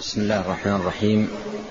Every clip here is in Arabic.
بسم الله الرحمن الرحيم.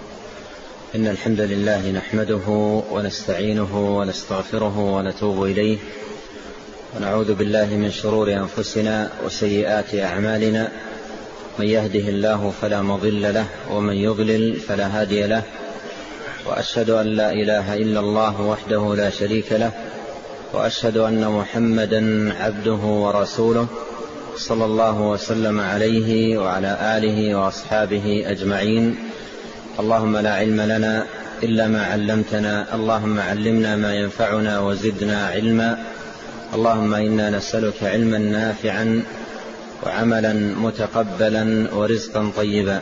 إن الحمد لله نحمده ونستعينه ونستغفره ونتوب إليه، ونعوذ بالله من شرور أنفسنا وسيئات أعمالنا. من يهده الله فلا مضل له، ومن يضلل فلا هادي له. وأشهد أن لا إله إلا الله وحده لا شريك له، وأشهد أن محمدا عبده ورسوله، صلى الله وسلم عليه وعلى آله وأصحابه أجمعين. اللهم لا علم لنا إلا ما علمتنا، اللهم علمنا ما ينفعنا وزدنا علما. اللهم إنا نسألك علما نافعا وعملا متقبلا ورزقا طيبا.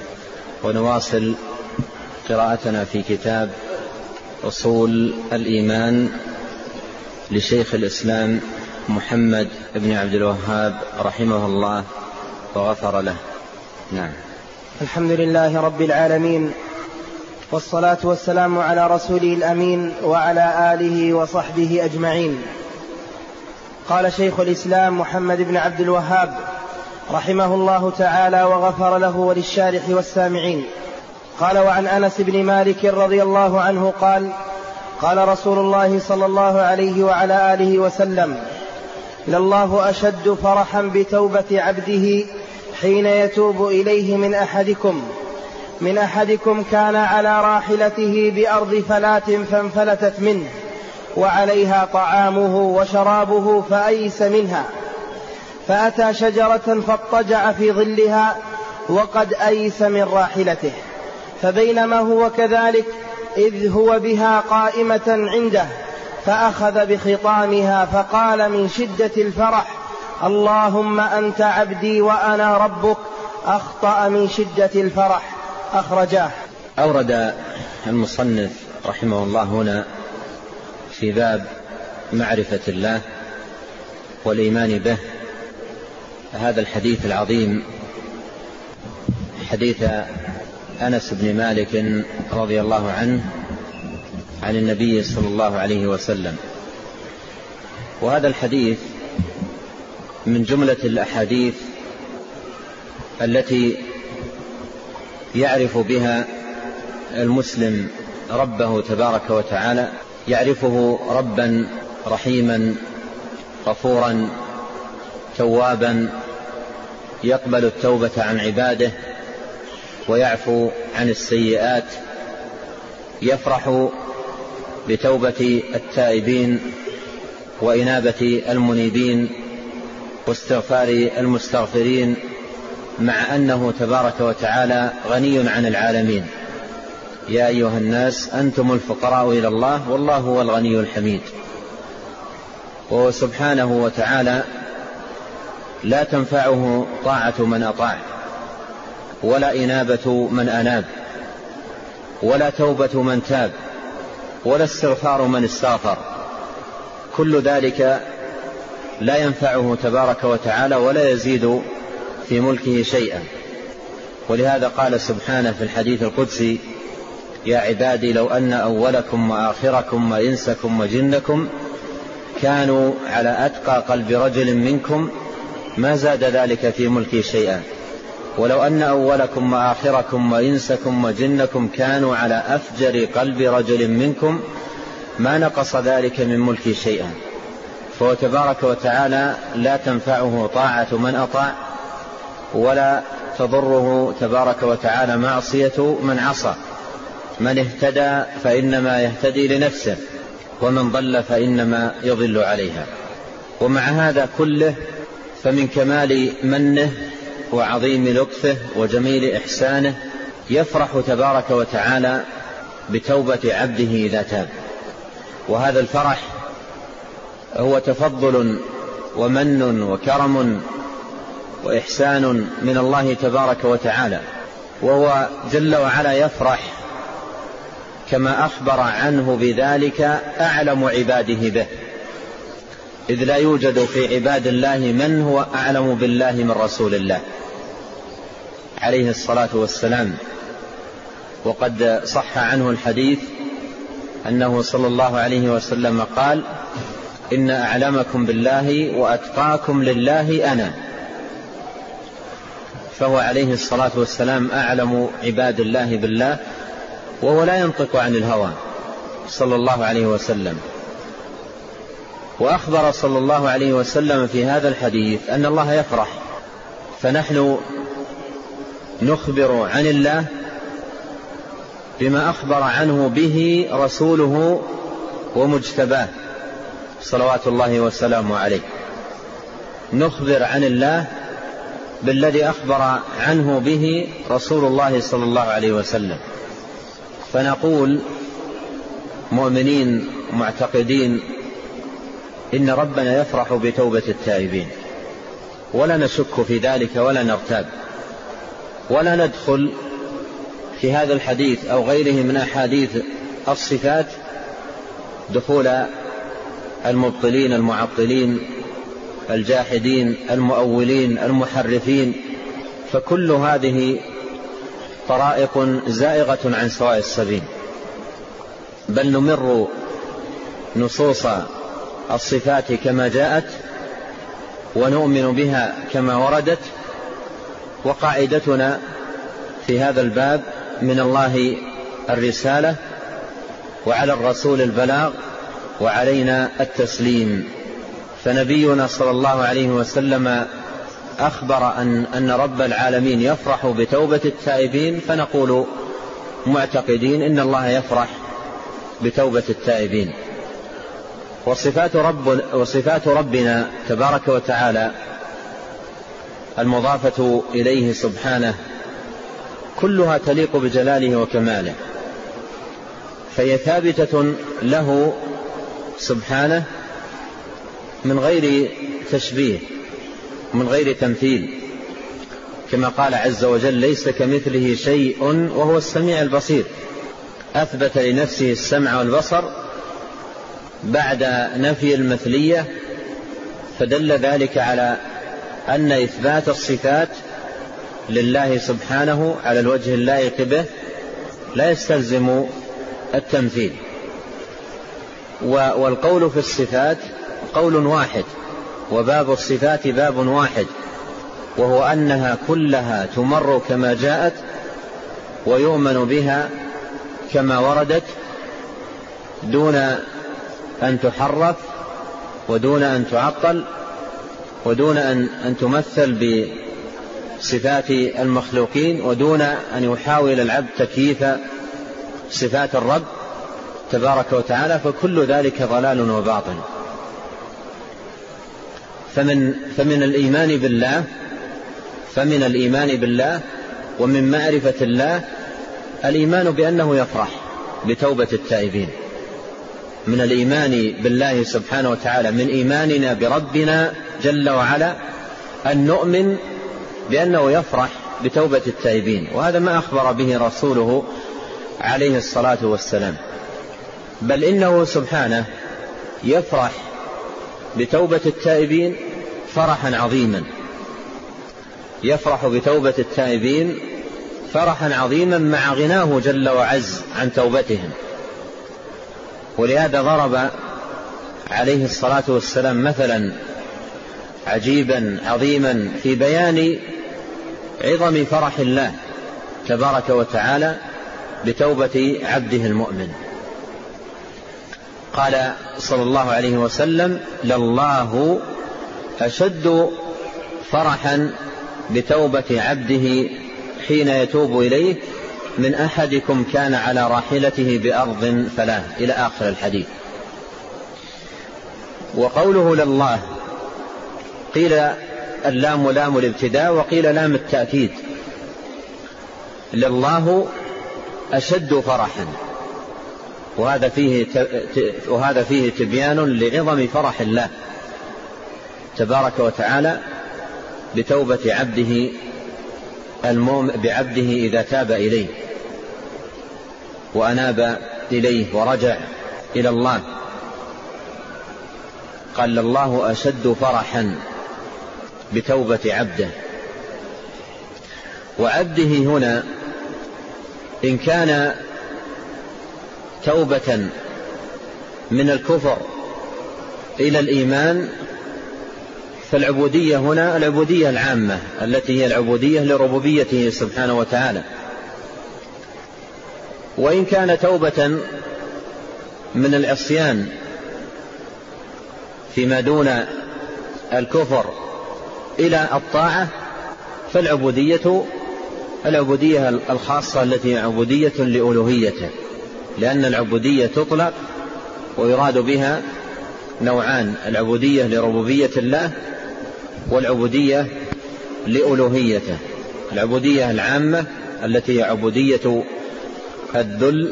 ونواصل قراءتنا في كتاب أصول الإيمان لشيخ الإسلام محمد بن عبد الوهاب رحمه الله وغفر له. نعم. الحمد لله رب العالمين، والصلاة والسلام على رسوله الأمين وعلى آله وصحبه أجمعين. قال شيخ الإسلام محمد بن عبد الوهاب رحمه الله تعالى وغفر له وللشارح والسامعين. قال: وعن أنس بن مالك رضي الله عنه قال: قال رسول الله صلى الله عليه وعلى آله وسلم: لله أشد فرحا بتوبة عبده حين يتوب إليه من أحدكم كان على راحلته بأرض فلاة فانفلتت منه، وعليها طعامه وشرابه فأيس منها، فأتى شجرة فاضطجع في ظلها وقد أيس من راحلته، فبينما هو كذلك إذ هو بها قائمة عنده، فأخذ بخطامها فقال من شدة الفرح: اللهم أنت عبدي وأنا ربك، أخطأ من شدة الفرح. أخرجاه. أورد المصنف رحمه الله هنا في باب معرفة الله والإيمان به هذا الحديث العظيم، حديث أنس بن مالك رضي الله عنه عن النبي صلى الله عليه وسلم. وهذا الحديث من جملة الأحاديث التي يعرف بها المسلم ربه تبارك وتعالى، يعرفه ربا رحيما غفورا توابا، يقبل التوبة عن عباده ويعفو عن السيئات، يفرح بتوبة التائبين وإنابة المنيبين واستغفار المستغفرين، مع أنه تبارك وتعالى غني عن العالمين. يا أيها الناس أنتم الفقراء إلى الله والله هو الغني الحميد. وهو سبحانه وتعالى لا تنفعه طاعة من أطاع، ولا إنابة من أناب، ولا توبة من تاب، ولا استغفار من استغفر. كل ذلك لا ينفعه تبارك وتعالى ولا يزيد في ملكه شيئا. ولهذا قال سبحانه في الحديث القدسي: يا عبادي لو أن أولكم وآخركم وإنسكم وجنكم كانوا على أتقى قلب رجل منكم ما زاد ذلك في ملكي شيئا، ولو أن أولكم وآخركم وإنسكم وجنكم كانوا على أفجر قلب رجل منكم ما نقص ذلك من ملكي شيئا. فهو تبارك وتعالى لا تنفعه طاعة من أطاع، ولا تضره تبارك وتعالى معصية من عصى. من اهتدى فإنما يهتدي لنفسه، ومن ضل فإنما يضل عليها. ومع هذا كله فمن كمال منه وعظيم لطفه وجميل إحسانه يفرح تبارك وتعالى بتوبة عبده إذا تاب. وهذا الفرح هو تفضل ومن وكرم وإحسان من الله تبارك وتعالى، وهو جل وعلا يفرح كما أخبر عنه بذلك أعلم عباده به، إذ لا يوجد في عباد الله من هو أعلم بالله من رسول الله عليه الصلاة والسلام. وقد صح عنه الحديث أنه صلى الله عليه وسلم قال: إن أعلمكم بالله وأتقاكم لله أنا. فهو عليه الصلاة والسلام أعلم عباد الله بالله، وهو لا ينطق عن الهوى صلى الله عليه وسلم. وأخبر صلى الله عليه وسلم في هذا الحديث أن الله يفرح، فنحن نخبر عن الله بما أخبر عنه به رسوله ومجتباه صلوات الله وسلامه عليه. نخبر عن الله بالذي أخبر عنه به رسول الله صلى الله عليه وسلم، فنقول مؤمنين معتقدين إن ربنا يفرح بتوبة التائبين، ولا نشك في ذلك ولا نرتاب، ولا ندخل في هذا الحديث أو غيره من أحاديث الصفات دخول المبطلين المعطلين الجاحدين المؤولين المحرفين، فكل هذه طرائق زائغة عن سواء السبيل. بل نمر نصوص الصفات كما جاءت ونؤمن بها كما وردت، وقاعدتنا في هذا الباب من الله الرسالة، وعلى الرسول البلاغ، وعلينا التسليم. فنبينا صلى الله عليه وسلم أخبر أن رب العالمين يفرح بتوبة التائبين، فنقول معتقدين إن الله يفرح بتوبة التائبين. وصفات ربنا تبارك وتعالى المضافة إليه سبحانه كلها تليق بجلاله وكماله، فهي ثابتة له سبحانه من غير تشبيه، من غير تمثيل، كما قال عز وجل: ليس كمثله شيء وهو السميع البصير. أثبت لنفسه السمع والبصر بعد نفي المثلية، فدل ذلك على أن إثبات الصفات لله سبحانه على الوجه اللائق به لا يستلزم التمثيل. والقول في الصفات قول واحد، وباب الصفات باب واحد، وهو أنها كلها تمر كما جاءت ويؤمن بها كما وردت، دون أن تحرف، ودون أن تعطل، ودون أن تمثل بصفات المخلوقين، ودون أن يحاول العبد تكييف صفات الرب تبارك وتعالى، فكل ذلك ضلال وباطل. فمن الإيمان بالله ومن معرفة الله الإيمان بأنه يفرح بتوبة التائبين. من الإيمان بالله سبحانه وتعالى، من إيماننا بربنا جل وعلا، أن نؤمن بأنه يفرح بتوبة التائبين، وهذا ما أخبر به رسوله عليه الصلاة والسلام. بل إنه سبحانه يفرح بتوبة التائبين فرحا عظيما، يفرح بتوبة التائبين فرحا عظيما مع غناه جل وعز عن توبتهم. ولهذا ضرب عليه الصلاة والسلام مثلا عجيبا عظيما في بيان عظم فرح الله تبارك وتعالى بتوبة عبده المؤمن. قال صلى الله عليه وسلم: لله أشد فرحا بتوبة عبده حين يتوب إليه من أحدكم كان على راحلته بأرض فلاه، إلى آخر الحديث. وقوله لله قيل اللام لام الابتداء، وقيل لام التأكيد. لله أشد فرحا، وهذا فيه تبيان لعظم فرح الله تبارك وتعالى بتوبة عبده بعبده إذا تاب إليه وأناب إليه ورجع إلى الله. قال: الله أشد فرحا بتوبة عبده. وعبده هنا إن كان توبة من الكفر إلى الإيمان فالعبودية هنا العبودية العامة التي هي العبودية لربوبيته سبحانه وتعالى. وإن كان توبة من العصيان فيما دون الكفر إلى الطاعة، فالعبودية الخاصة التي هي عبودية لألوهيته، لأن العبودية تطلق ويراد بها نوعان: العبودية لربوبية الله والعبودية لألوهيته. العبودية العامة التي هي عبودية الذل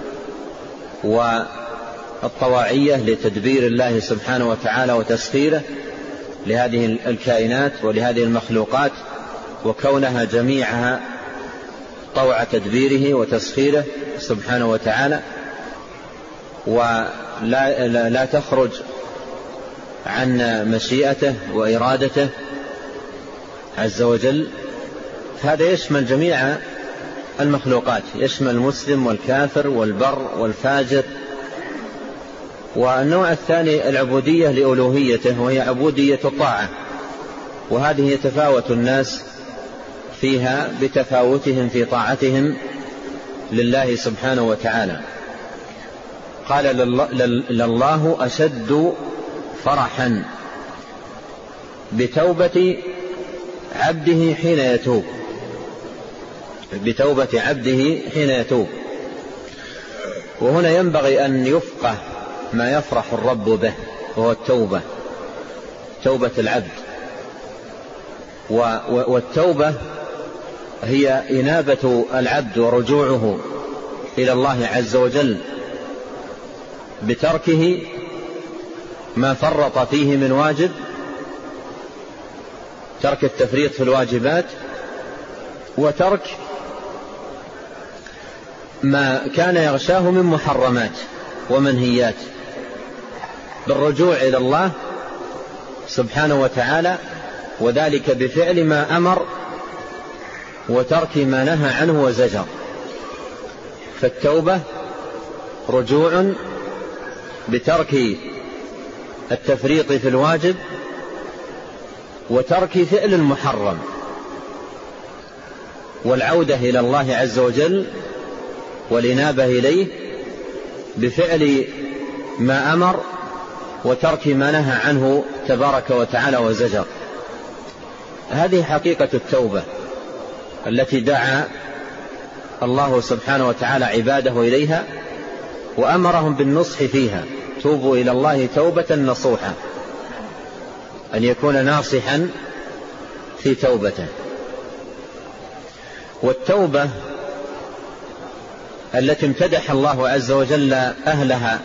والطواعية لتدبير الله سبحانه وتعالى وتسخيره لهذه الكائنات ولهذه المخلوقات، وكونها جميعها طوع تدبيره وتسخيره سبحانه وتعالى، ولا تخرج عن مشيئته وإرادته عز وجل. هذا يشمل جميع المخلوقات، يشمل المسلم والكافر والبر والفاجر. والنوع الثاني العبودية لألوهيته، وهي عبودية الطاعة، وهذه يتفاوت الناس فيها بتفاوتهم في طاعتهم لله سبحانه وتعالى. قال: لله أشد فرحا بتوبة عبده حين يتوب، بتوبة عبده حين يتوب. وهنا ينبغي أن يفقه ما يفرح الرب به، وهو التوبة، توبة العبد. والتوبة هي إنابة العبد ورجوعه إلى الله عز وجل بتركه ما فرط فيه من واجب، ترك التفريط في الواجبات، وترك ما كان يغشاه من محرمات ومنهيات، بالرجوع إلى الله سبحانه وتعالى، وذلك بفعل ما أمر وترك ما نهى عنه وزجر. فالتوبة رجوع بترك التفريط في الواجب وترك فعل المحرم، والعودة إلى الله عز وجل والإنابة إليه بفعل ما أمر وترك ما نهى عنه تبارك وتعالى وزجر. هذه حقيقة التوبة التي دعا الله سبحانه وتعالى عباده إليها وأمرهم بالنصح فيها: توبوا إلى الله توبة نصوحا، أن يكون ناصحا في توبته. والتوبة التي امتدح الله عز وجل أهلها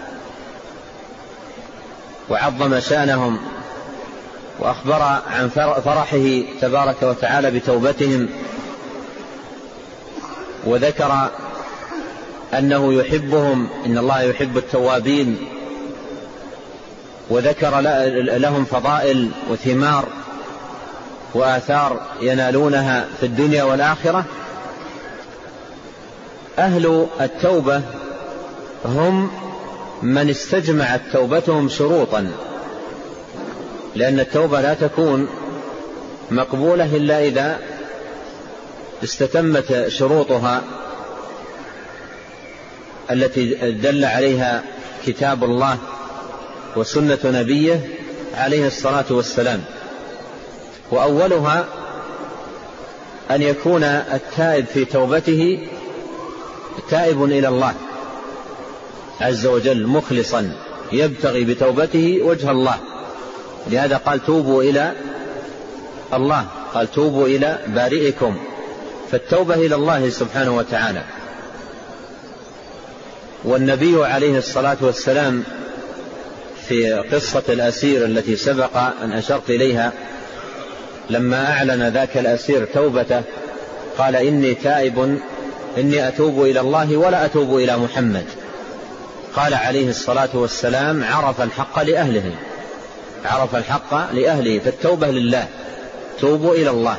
وعظم شأنهم وأخبر عن فرحه تبارك وتعالى بتوبتهم، وذكر أنه يحبهم، إن الله يحب التوابين، وذكر لهم فضائل وثمار وآثار ينالونها في الدنيا والآخرة. أهل التوبة هم من استجمعت توبتهم شروطا، لأن التوبة لا تكون مقبولة إلا إذا استتمت شروطها التي دل عليها كتاب الله وسنة نبيه عليه الصلاة والسلام. وأولها أن يكون التائب في توبته تائب إلى الله عز وجل مخلصا يبتغي بتوبته وجه الله، لهذا قال: توبوا إلى الله، قال: توبوا إلى بارئكم. فالتوبة إلى الله سبحانه وتعالى. والنبي عليه الصلاة والسلام في قصة الأسير التي سبق أن أشرت إليها، لما أعلن ذاك الأسير توبته قال: إني تائب، إني أتوب إلى الله ولا أتوب إلى محمد. قال عليه الصلاة والسلام: عرف الحق لأهله، عرف الحق لأهله. فالتوبة لله، توبوا إلى الله.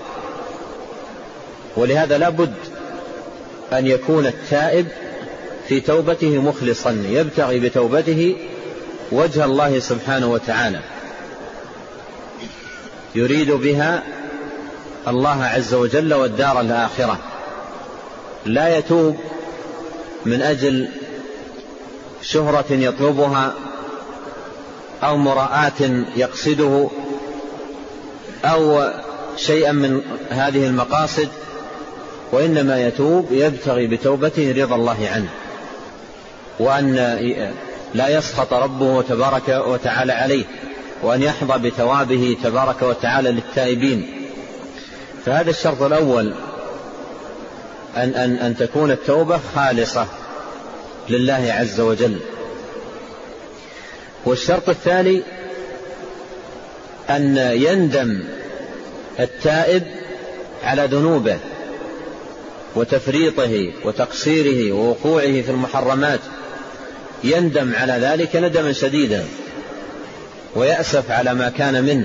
ولهذا لا بد أن يكون التائب في توبته مخلصا يبتغي بتوبته وجه الله سبحانه وتعالى. يريد بها الله عز وجل والدار الآخرة، لا يتوب من أجل شهرة يطلبها أو مراءة يقصده أو شيئا من هذه المقاصد، وإنما يتوب يبتغي بتوبته رضا الله عنه، وأن لا يسخط ربه تبارك وتعالى عليه، وأن يحظى بثوابه تبارك وتعالى للتائبين. فهذا الشرط الأول، أن تكون التوبة خالصة لله عز وجل. والشرط الثاني أن يندم التائب على ذنوبه وتفريطه وتقصيره ووقوعه في المحرمات، يندم على ذلك ندما شديدا، ويأسف على ما كان منه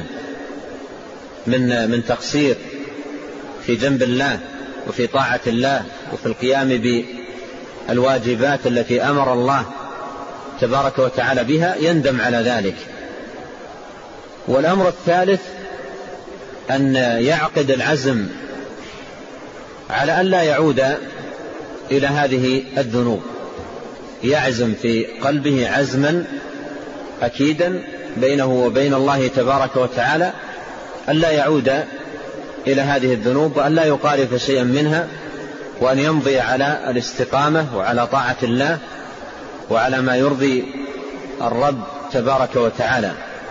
من تقصير في جنب الله وفي طاعة الله وفي القيام بالواجبات التي أمر الله تبارك وتعالى بها، يندم على ذلك. والأمر الثالث أن يعقد العزم على أن لا يعود إلى هذه الذنوب، يعزم في قلبه عزما أكيدا بينه وبين الله تبارك وتعالى أن لا يعود إلى هذه الذنوب، وأن لا يقارف شيئا منها، وأن يمضي على الاستقامة وعلى طاعة الله وعلى ما يرضي الرب تبارك وتعالى.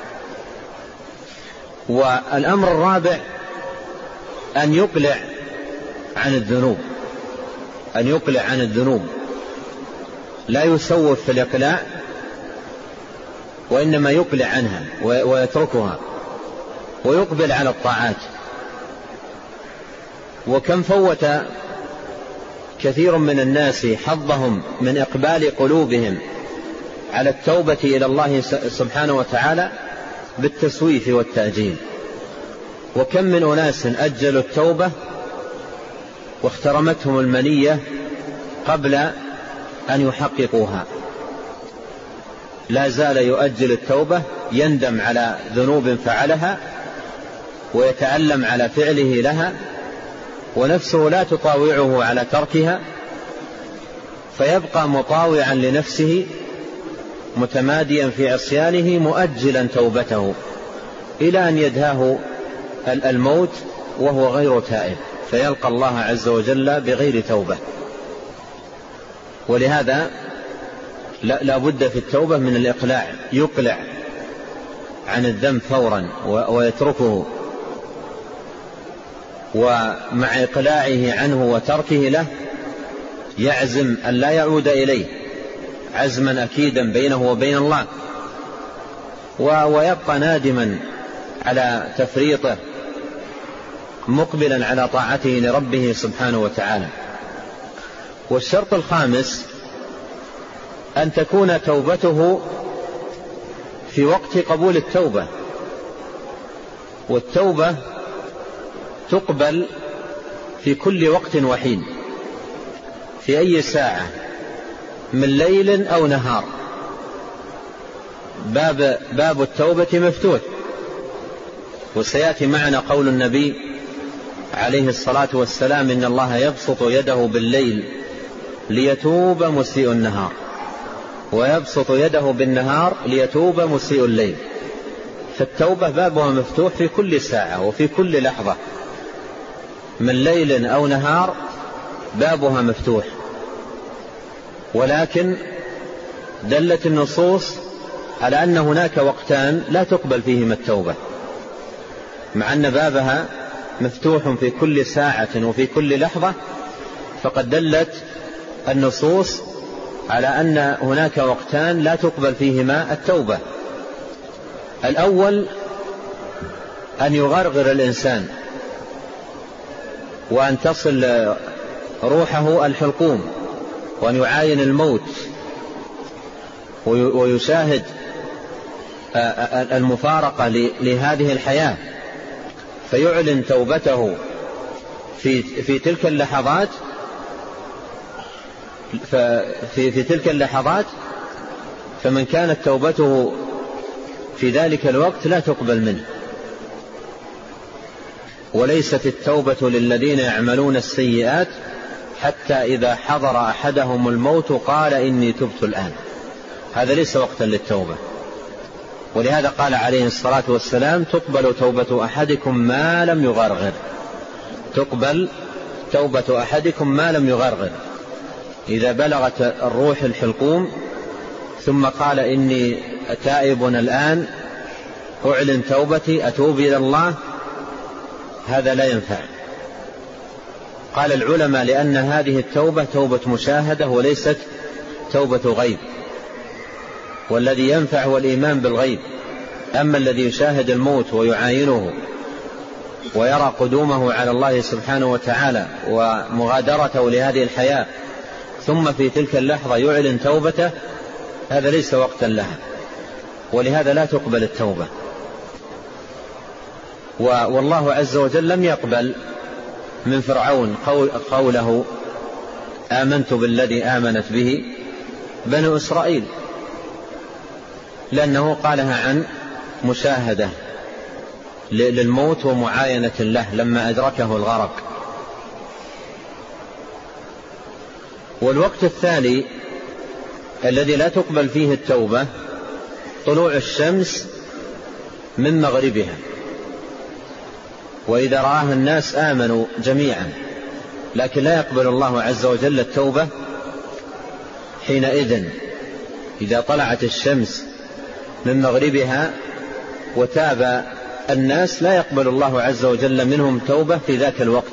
والأمر الرابع أن يقلع عن الذنوب، أن يقلع عن الذنوب، لا يسوف في الإقلاع، وإنما يقلع عنها ويتركها ويقبل على الطاعات. وكم فوت كثير من الناس حظهم من إقبال قلوبهم على التوبة إلى الله سبحانه وتعالى بالتسويف والتأجيل. وكم من أناس أجلوا التوبة واخترمتهم المنية قبل أن يحققوها، لا زال يؤجل التوبة، يندم على ذنوب فعلها ويتألم على فعله لها، ونفسه لا تطاوعه على تركها، فيبقى مطاوعا لنفسه متماديا في عصيانه مؤجلا توبته إلى أن يدهاه الموت وهو غير تائب، فيلقى الله عز وجل بغير توبة. ولهذا لا بد في التوبة من الإقلاع، يقلع عن الذنب فورا ويتركه، ومع إقلاعه عنه وتركه له يعزم أن لا يعود إليه عزما أكيدا بينه وبين الله، ويبقى نادما على تفريطه مقبلا على طاعته لربه سبحانه وتعالى. والشرط الخامس أن تكون توبته في وقت قبول التوبة، والتوبة تقبل في كل وقت وحين، في أي ساعة من ليل أو نهار. باب التوبة مفتوح. وسيأتي معنا قول النبي عليه الصلاة والسلام: إن الله يبسط يده بالليل ليتوب مسيء النهار، ويبسط يده بالنهار ليتوب مسيء الليل. فالتوبة بابها مفتوح في كل ساعة وفي كل لحظة، من ليل أو نهار بابها مفتوح. ولكن دلت النصوص على أن هناك وقتان لا تقبل فيهما التوبة، مع أن بابها مفتوح في كل ساعة وفي كل لحظة، فقد دلت النصوص على أن هناك وقتان لا تقبل فيهما التوبة. الأول أن يغرغر الإنسان وأن تصل روحه الحلقوم، وأن يعاين الموت ويشاهد المفارقة لهذه الحياة، فيعلن توبته في تلك اللحظات، في تلك اللحظات. فمن كانت توبته في ذلك الوقت لا تقبل منه، وليست التوبة للذين يعملون السيئات حتى إذا حضر أحدهم الموت قال إني تبت الآن. هذا ليس وقتا للتوبة. ولهذا قال عليه الصلاة والسلام تقبل توبة أحدكم ما لم يغرغر. تقبل توبة أحدكم ما لم يغرغر. إذا بلغت الروح الحلقوم ثم قال إني تائب الآن، أعلن توبتي، أتوب إلى الله، هذا لا ينفع. قال العلماء لأن هذه التوبة توبة مشاهدة وليست توبة غيب، والذي ينفع هو الإيمان بالغيب. أما الذي يشاهد الموت ويعاينه ويرى قدومه على الله سبحانه وتعالى ومغادرته لهذه الحياة ثم في تلك اللحظة يعلن توبته، هذا ليس وقتا لها، ولهذا لا تقبل التوبة. والله عز وجل لم يقبل من فرعون قوله آمنت بالذي آمنت به بنو إسرائيل، لأنه قالها عن مشاهدة للموت ومعاينة له لما أدركه الغرق. والوقت الثاني الذي لا تقبل فيه التوبة طلوع الشمس من مغربها، وإذا رآها الناس آمنوا جميعا، لكن لا يقبل الله عز وجل التوبة حينئذ. إذا طلعت الشمس من مغربها وتاب الناس لا يقبل الله عز وجل منهم توبة في ذاك الوقت،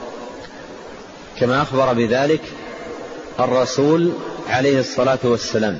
كما أخبر بذلك الرسول عليه الصلاة والسلام.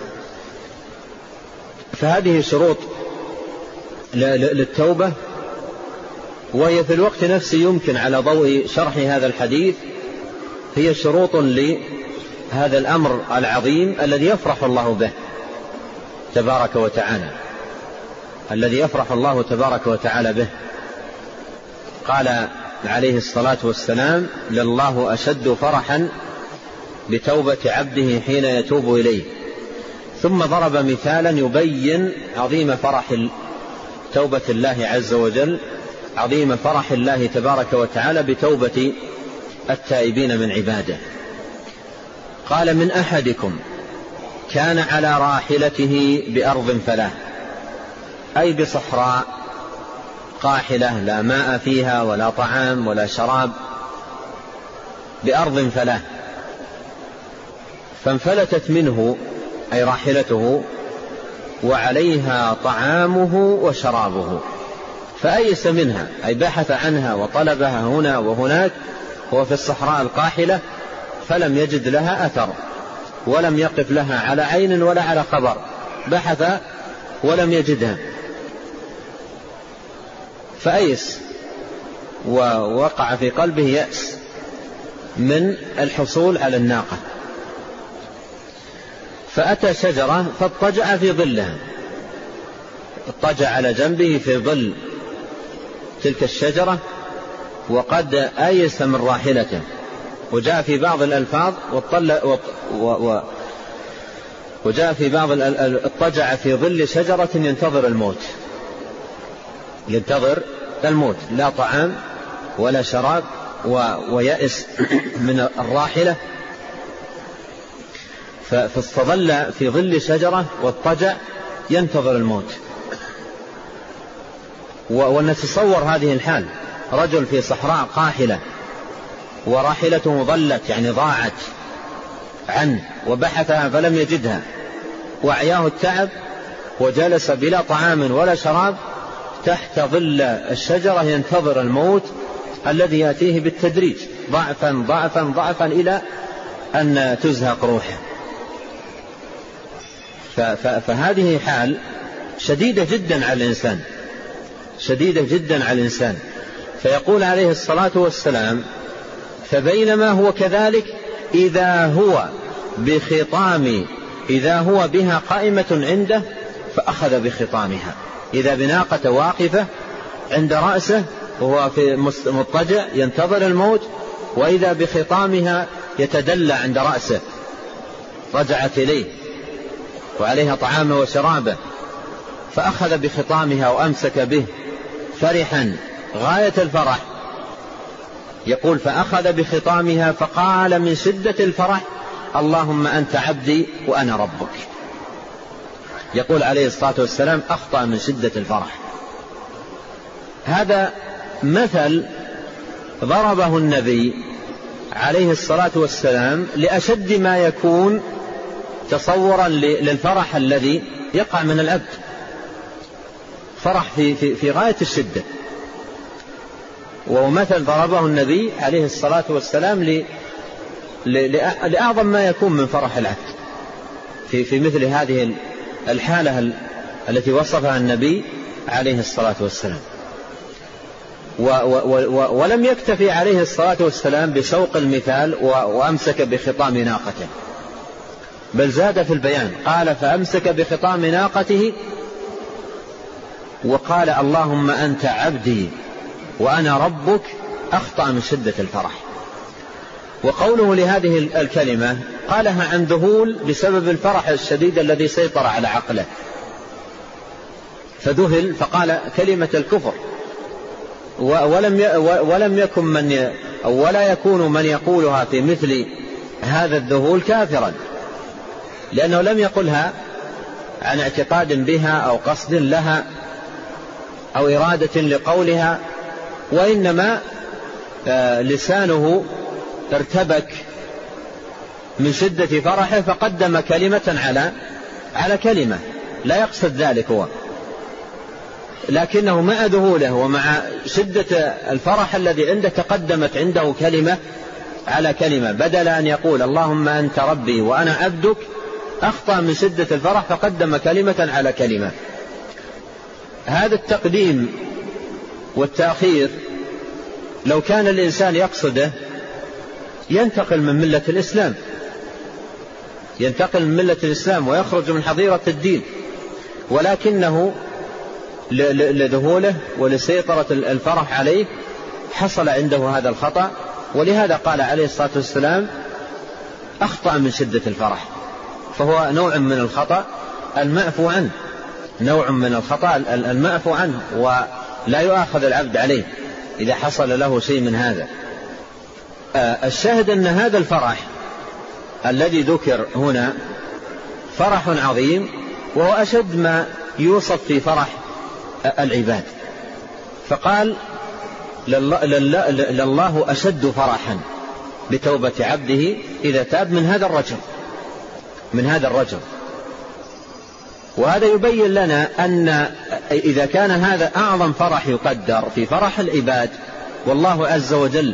فهذه شروط للتوبة، وهي في الوقت نفسه يمكن على ضوء شرح هذا الحديث هي شروط لهذا الأمر العظيم الذي يفرح الله به تبارك وتعالى، الذي يفرح الله تبارك وتعالى به. قال عليه الصلاة والسلام لله أشد فرحا بتوبة عبده حين يتوب إليه. ثم ضرب مثالا يبين عظيم فرح توبة الله عز وجل، عظيم فرح الله تبارك وتعالى بتوبة التائبين من عباده. قال من أحدكم كان على راحلته بأرض فلاة، أي بصحراء قاحلة لا ماء فيها ولا طعام ولا شراب، بأرض فلاة، فانفلتت منه أي راحلته وعليها طعامه وشرابه، فأيس منها أي بحث عنها وطلبها هنا وهناك، هو في الصحراء القاحلة، فلم يجد لها أثر ولم يقف لها على عين ولا على خبر، بحث ولم يجدها فأيس، ووقع في قلبه يأس من الحصول على الناقة، فأتى شجرة فاضطجع في ظلها، اضطجع على جنبه في ظل تلك الشجرة وقد آيس من راحلته. وجاء في بعض الألفاظ وجاء في بعض اضطجع في ظل شجرة ينتظر الموت، ينتظر الموت، لا طعام ولا شراب ويأس من الراحلة، فاستظل في ظل شجرة واضطجع ينتظر الموت. ونتصور هذه الحال، رجل في صحراء قاحلة وراحلته ضلت يعني ضاعت عنه وبحثها فلم يجدها وعياه التعب وجلس بلا طعام ولا شراب تحت ظل الشجرة ينتظر الموت الذي يأتيه بالتدريج ضعفا ضعفا ضعفا إلى أن تزهق روحه. فهذه حال شديدة جدا على الإنسان، شديدة جدا على الإنسان. فيقول عليه الصلاة والسلام فبينما هو كذلك إذا هو بها قائمة عنده فأخذ بخطامها، إذا بناقة واقفة عند رأسه وهو في مضطجع ينتظر الموت، وإذا بخطامها يتدلى عند رأسه، رجعت إليه وعليها طعامه وشرابه، فأخذ بخطامها وأمسك به فرحا غاية الفرح. يقول فأخذ بخطامها فقال من شدة الفرح اللهم أنت عبدي وأنا ربك. يقول عليه الصلاة والسلام أخطأ من شدة الفرح. هذا مثل ضربه النبي عليه الصلاة والسلام لأشد ما يكون تصورا للفرح الذي يقع من العبد، فرح في غاية الشدة. ومثل ضربه النبي عليه الصلاة والسلام لأعظم ما يكون من فرح العبد في مثل هذه الحالة التي وصفها النبي عليه الصلاة والسلام. ولم يكتفي عليه الصلاة والسلام بسوق المثال وأمسك بخطام ناقته، بل زاد في البيان، قال فأمسك بخطام ناقته وقال اللهم أنت عبدي وأنا ربك، أخطأ من شدة الفرح. وقوله لهذه الكلمة قالها عن ذهول بسبب الفرح الشديد الذي سيطر على عقله، فذهل فقال كلمة الكفر. ولم يكن ولا يكون من يقولها في مثل هذا الذهول كافرا، لأنه لم يقلها عن اعتقاد بها أو قصد لها أو إرادة لقولها، وإنما لسانه ارتبك من شدة فرحه فقدم كلمة على كلمة، لا يقصد ذلك هو، لكنه مع ذهوله ومع شدة الفرح الذي عنده تقدمت عنده كلمة على كلمة، بدل أن يقول اللهم أنت ربي وأنا عبدك، أخطأ من شدة الفرح فقدم كلمة على كلمة. هذا التقديم والتأخير لو كان الإنسان يقصده ينتقل من ملة الإسلام، ينتقل من ملة الإسلام ويخرج من حظيرة الدين، ولكنه لذهوله ولسيطرة الفرح عليه حصل عنده هذا الخطأ. ولهذا قال عليه الصلاة والسلام أخطأ من شدة الفرح، فهو نوع من الخطأ المعفو عنه، نوع من الخطأ المعفو عنه، ولا يؤاخذ العبد عليه إذا حصل له شيء من هذا. الشاهد أن هذا الفرح الذي ذكر هنا فرح عظيم، وهو أشد ما يوصف في فرح العباد. فقال لله أشد فرحا بتوبة عبده إذا تاب من هذا الرجل. وهذا يبين لنا أن إذا كان هذا أعظم فرح يقدر في فرح العباد، والله عز وجل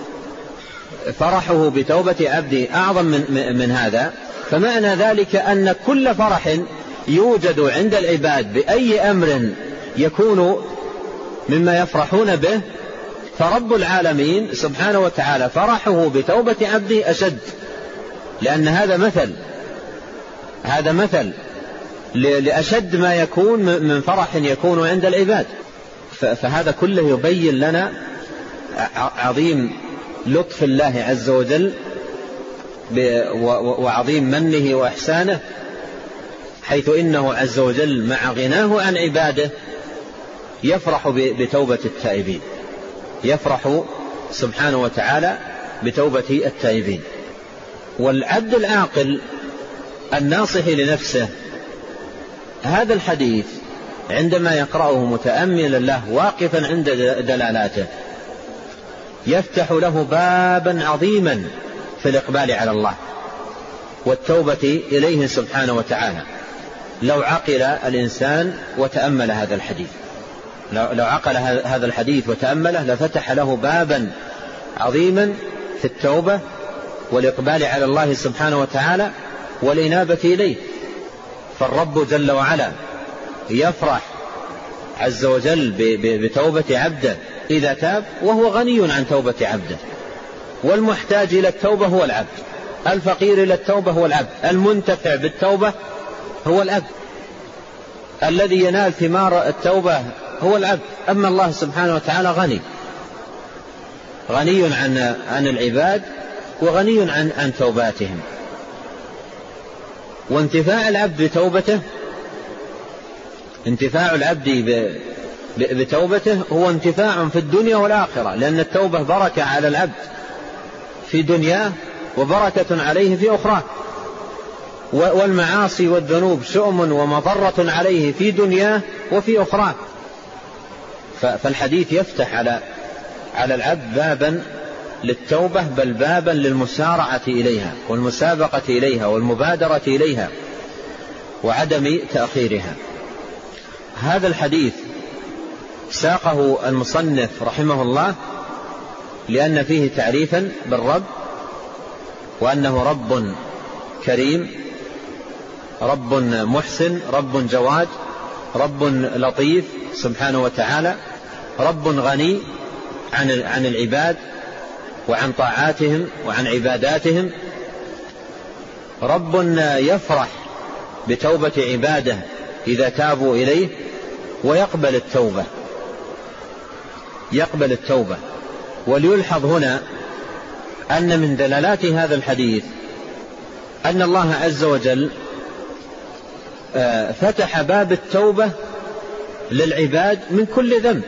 فرحه بتوبة عبده أعظم من هذا، فمعنى ذلك أن كل فرح يوجد عند العباد بأي أمر يكون مما يفرحون به، فرب العالمين سبحانه وتعالى فرحه بتوبة عبده أشد، لأن هذا مثل لأشد ما يكون من فرح يكون عند العباد. فهذا كله يبين لنا عظيم لطف الله عز وجل وعظيم منه وإحسانه، حيث إنه عز وجل مع غناه عن عباده يفرح بتوبة التائبين، يفرح سبحانه وتعالى بتوبة التائبين. والعبد العاقل الناصح لنفسه هذا الحديث عندما يقرأه متأملا له واقفا عند دلالاته يفتح له بابا عظيما في الإقبال على الله والتوبة إليه سبحانه وتعالى. لو عقل الإنسان وتأمل هذا الحديث، لو عقل هذا الحديث وتأمله لفتح له بابا عظيما في التوبة والإقبال على الله سبحانه وتعالى والإنابة إليه. فالرب جل وعلا يفرح عز وجل بتوبة عبده إذا تاب، وهو غني عن توبة عبده. والمحتاج إلى التوبة هو العبد، الفقير إلى التوبة هو العبد، المنتفع بالتوبة هو العبد، الذي ينال ثمار التوبة هو العبد. أما الله سبحانه وتعالى غني عن العباد وغني عن توباتهم. وانتفاع العبد بتوبته، انتفاع العبد بتوبته هو انتفاع في الدنيا والآخرة، لأن التوبة بركة على العبد في دنياه وبركة عليه في أخرى، والمعاصي والذنوب شؤم ومضرة عليه في دنياه وفي أخرى. فالحديث يفتح على العبد بابا للتوبة، بل بابا للمسارعة إليها والمسابقة إليها والمبادرة إليها وعدم تأخيرها. هذا الحديث ساقه المصنف رحمه الله لأن فيه تعريفا بالرب، وأنه رب كريم، رب محسن، رب جواد، رب لطيف سبحانه وتعالى، رب غني عن العباد وعن طاعاتهم وعن عباداتهم، رب يفرح بتوبة عباده إذا تابوا إليه ويقبل التوبة. وليلحظ هنا أن من دلالات هذا الحديث أن الله عز وجل فتح باب التوبة للعباد من كل ذنب،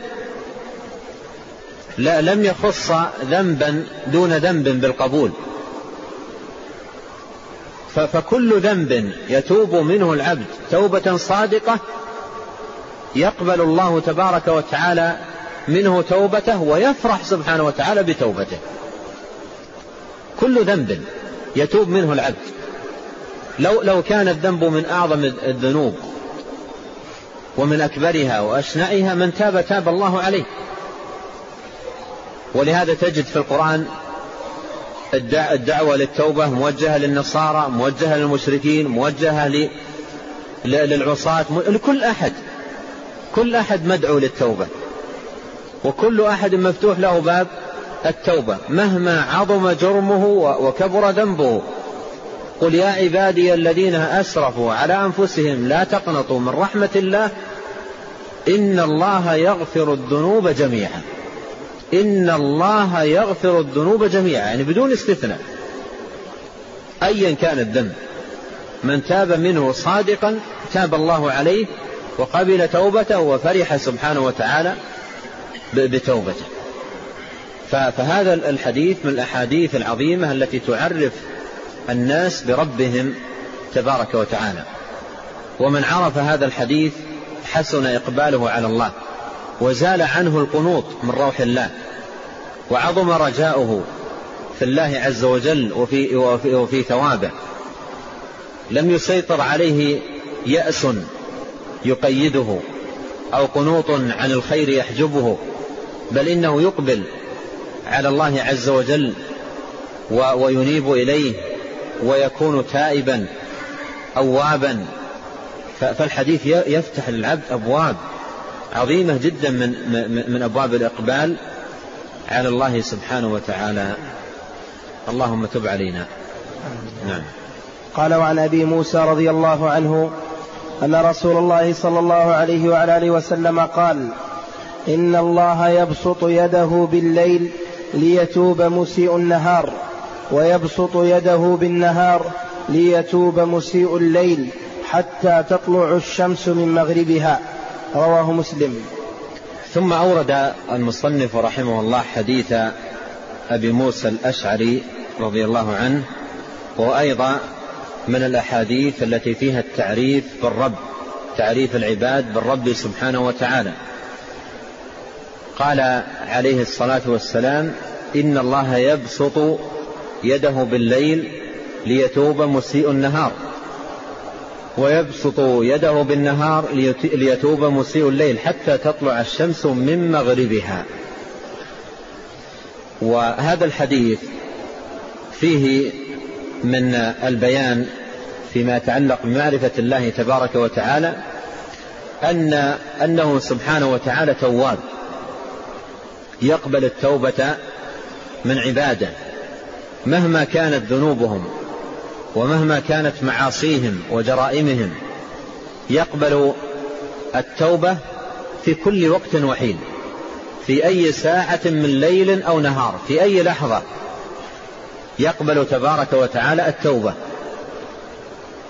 لم يخص ذنبا دون ذنب بالقبول، فكل ذنب يتوب منه العبد توبة صادقة يقبل الله تبارك وتعالى منه توبته ويفرح سبحانه وتعالى بتوبته. كل ذنب يتوب منه العبد، لو كان الذنب من أعظم الذنوب ومن أكبرها وأشنعها، من تاب الله عليه. ولهذا تجد في القرآن الدعوة للتوبة موجهة للنصارى، موجهة للمشركين، موجهة للعصاة، لكل أحد. كل أحد مدعو للتوبة، وكل أحد مفتوح له باب التوبة مهما عظم جرمه وكبر ذنبه. قل يا عبادي الذين أسرفوا على أنفسهم لا تقنطوا من رحمة الله إن الله يغفر الذنوب جميعا. إن الله يغفر الذنوب جميعا، يعني بدون استثناء، أيا كان الذنب، من تاب منه صادقا تاب الله عليه وقبل توبته وفرح سبحانه وتعالى بتوبته. فهذا الحديث من الأحاديث العظيمة التي تعرف الناس بربهم تبارك وتعالى. ومن عرف هذا الحديث حسن إقباله على الله، وزال عنه القنوط من روح الله، وعظم رجاؤه في الله عز وجل وفي ثوابه. لم يسيطر عليه يأس يقيده أو قنوط عن الخير يحجبه، بل إنه يقبل على الله عز وجل وينيب إليه ويكون تائبا أوابا. فالحديث يفتح للعبد أبواب عظيمة جدا من أبواب الإقبال على الله سبحانه وتعالى. اللهم تب علينا. نعم. قال: وعن أبي موسى رضي الله عنه أن رسول الله صلى الله عليه وعلى آله وسلم قال: إن الله يبسط يده بالليل ليتوب مسيء النهار، ويبسط يده بالنهار ليتوب مسيء الليل حتى تطلع الشمس من مغربها. رواه مسلم. ثم أورد المصنف رحمه الله حديث أبي موسى الأشعري رضي الله عنه، وأيضا من الأحاديث التي فيها التعريف بالرب، تعريف العباد بالرب سبحانه وتعالى. قال عليه الصلاة والسلام: إن الله يبسط يده بالليل ليتوب مسيء النهار، ويبسط يده بالنهار ليتوب مسيء الليل حتى تطلع الشمس من مغربها. وهذا الحديث فيه من البيان فيما يتعلق بمعرفة الله تبارك وتعالى أنه سبحانه وتعالى تواب، يقبل التوبة من عباده مهما كانت ذنوبهم ومهما كانت معاصيهم وجرائمهم. يقبل التوبة في كل وقت وحين، في أي ساعة من ليل أو نهار، في أي لحظة يقبل تبارك وتعالى التوبة.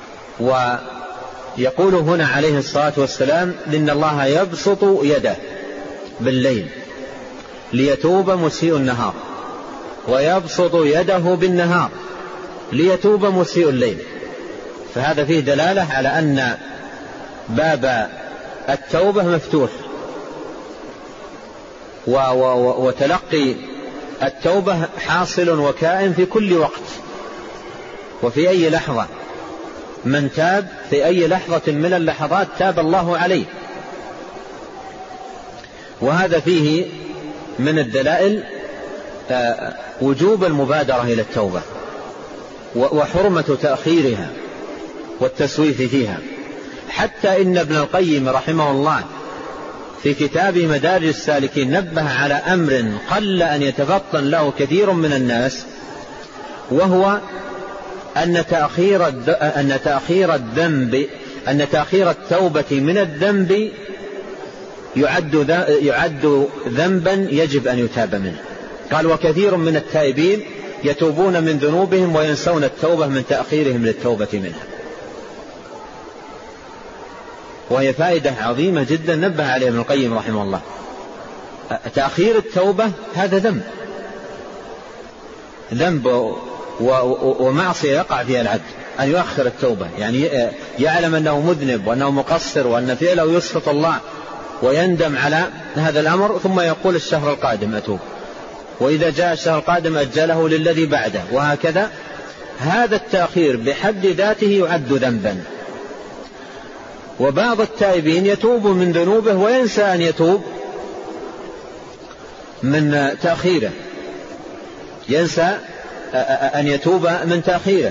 ويقول هنا عليه الصلاة والسلام: إن الله يبسط يده، بالليل ليتوب مسيء النهار، ويبسط يده بالنهار ليتوب مسيء الليل. فهذا فيه دلالة على أن باب التوبة مفتوح، وتلقي التوبة حاصل وكائن في كل وقت وفي أي لحظة. من تاب في أي لحظة من اللحظات تاب الله عليه. وهذا فيه من الدلائل وجوب المبادرة إلى التوبة وحرمة تأخيرها والتسويف فيها. حتى إن ابن القيم رحمه الله في كتاب مدارج السالكين نبه على أمر قل أن يتفطن له كثير من الناس، وهو أن تأخير التوبة من الذنب يعد ذنبا يجب أن يتاب منه. قال: وكثير من التائبين يتوبون من ذنوبهم وينسون التوبة من تأخيرهم للتوبة منها. وهي فائدة عظيمة جدا نبه عليها ابن القيم رحمه الله. تأخير التوبة هذا ذنب ومعصية يقع فيها العبد، أن يؤخر التوبة، يعني يعلم أنه مذنب وأنه مقصر وأن فعله يسخط الله ويندم على هذا الأمر، ثم يقول الشهر القادم أتوب، وإذا جاء الشهر القادم أجله للذي بعده، وهكذا. هذا التأخير بحد ذاته يعد ذنبا. وبعض التائبين يتوب من ذنوبه وينسى أن يتوب من تأخيره، ينسى أن يتوب من تأخيره،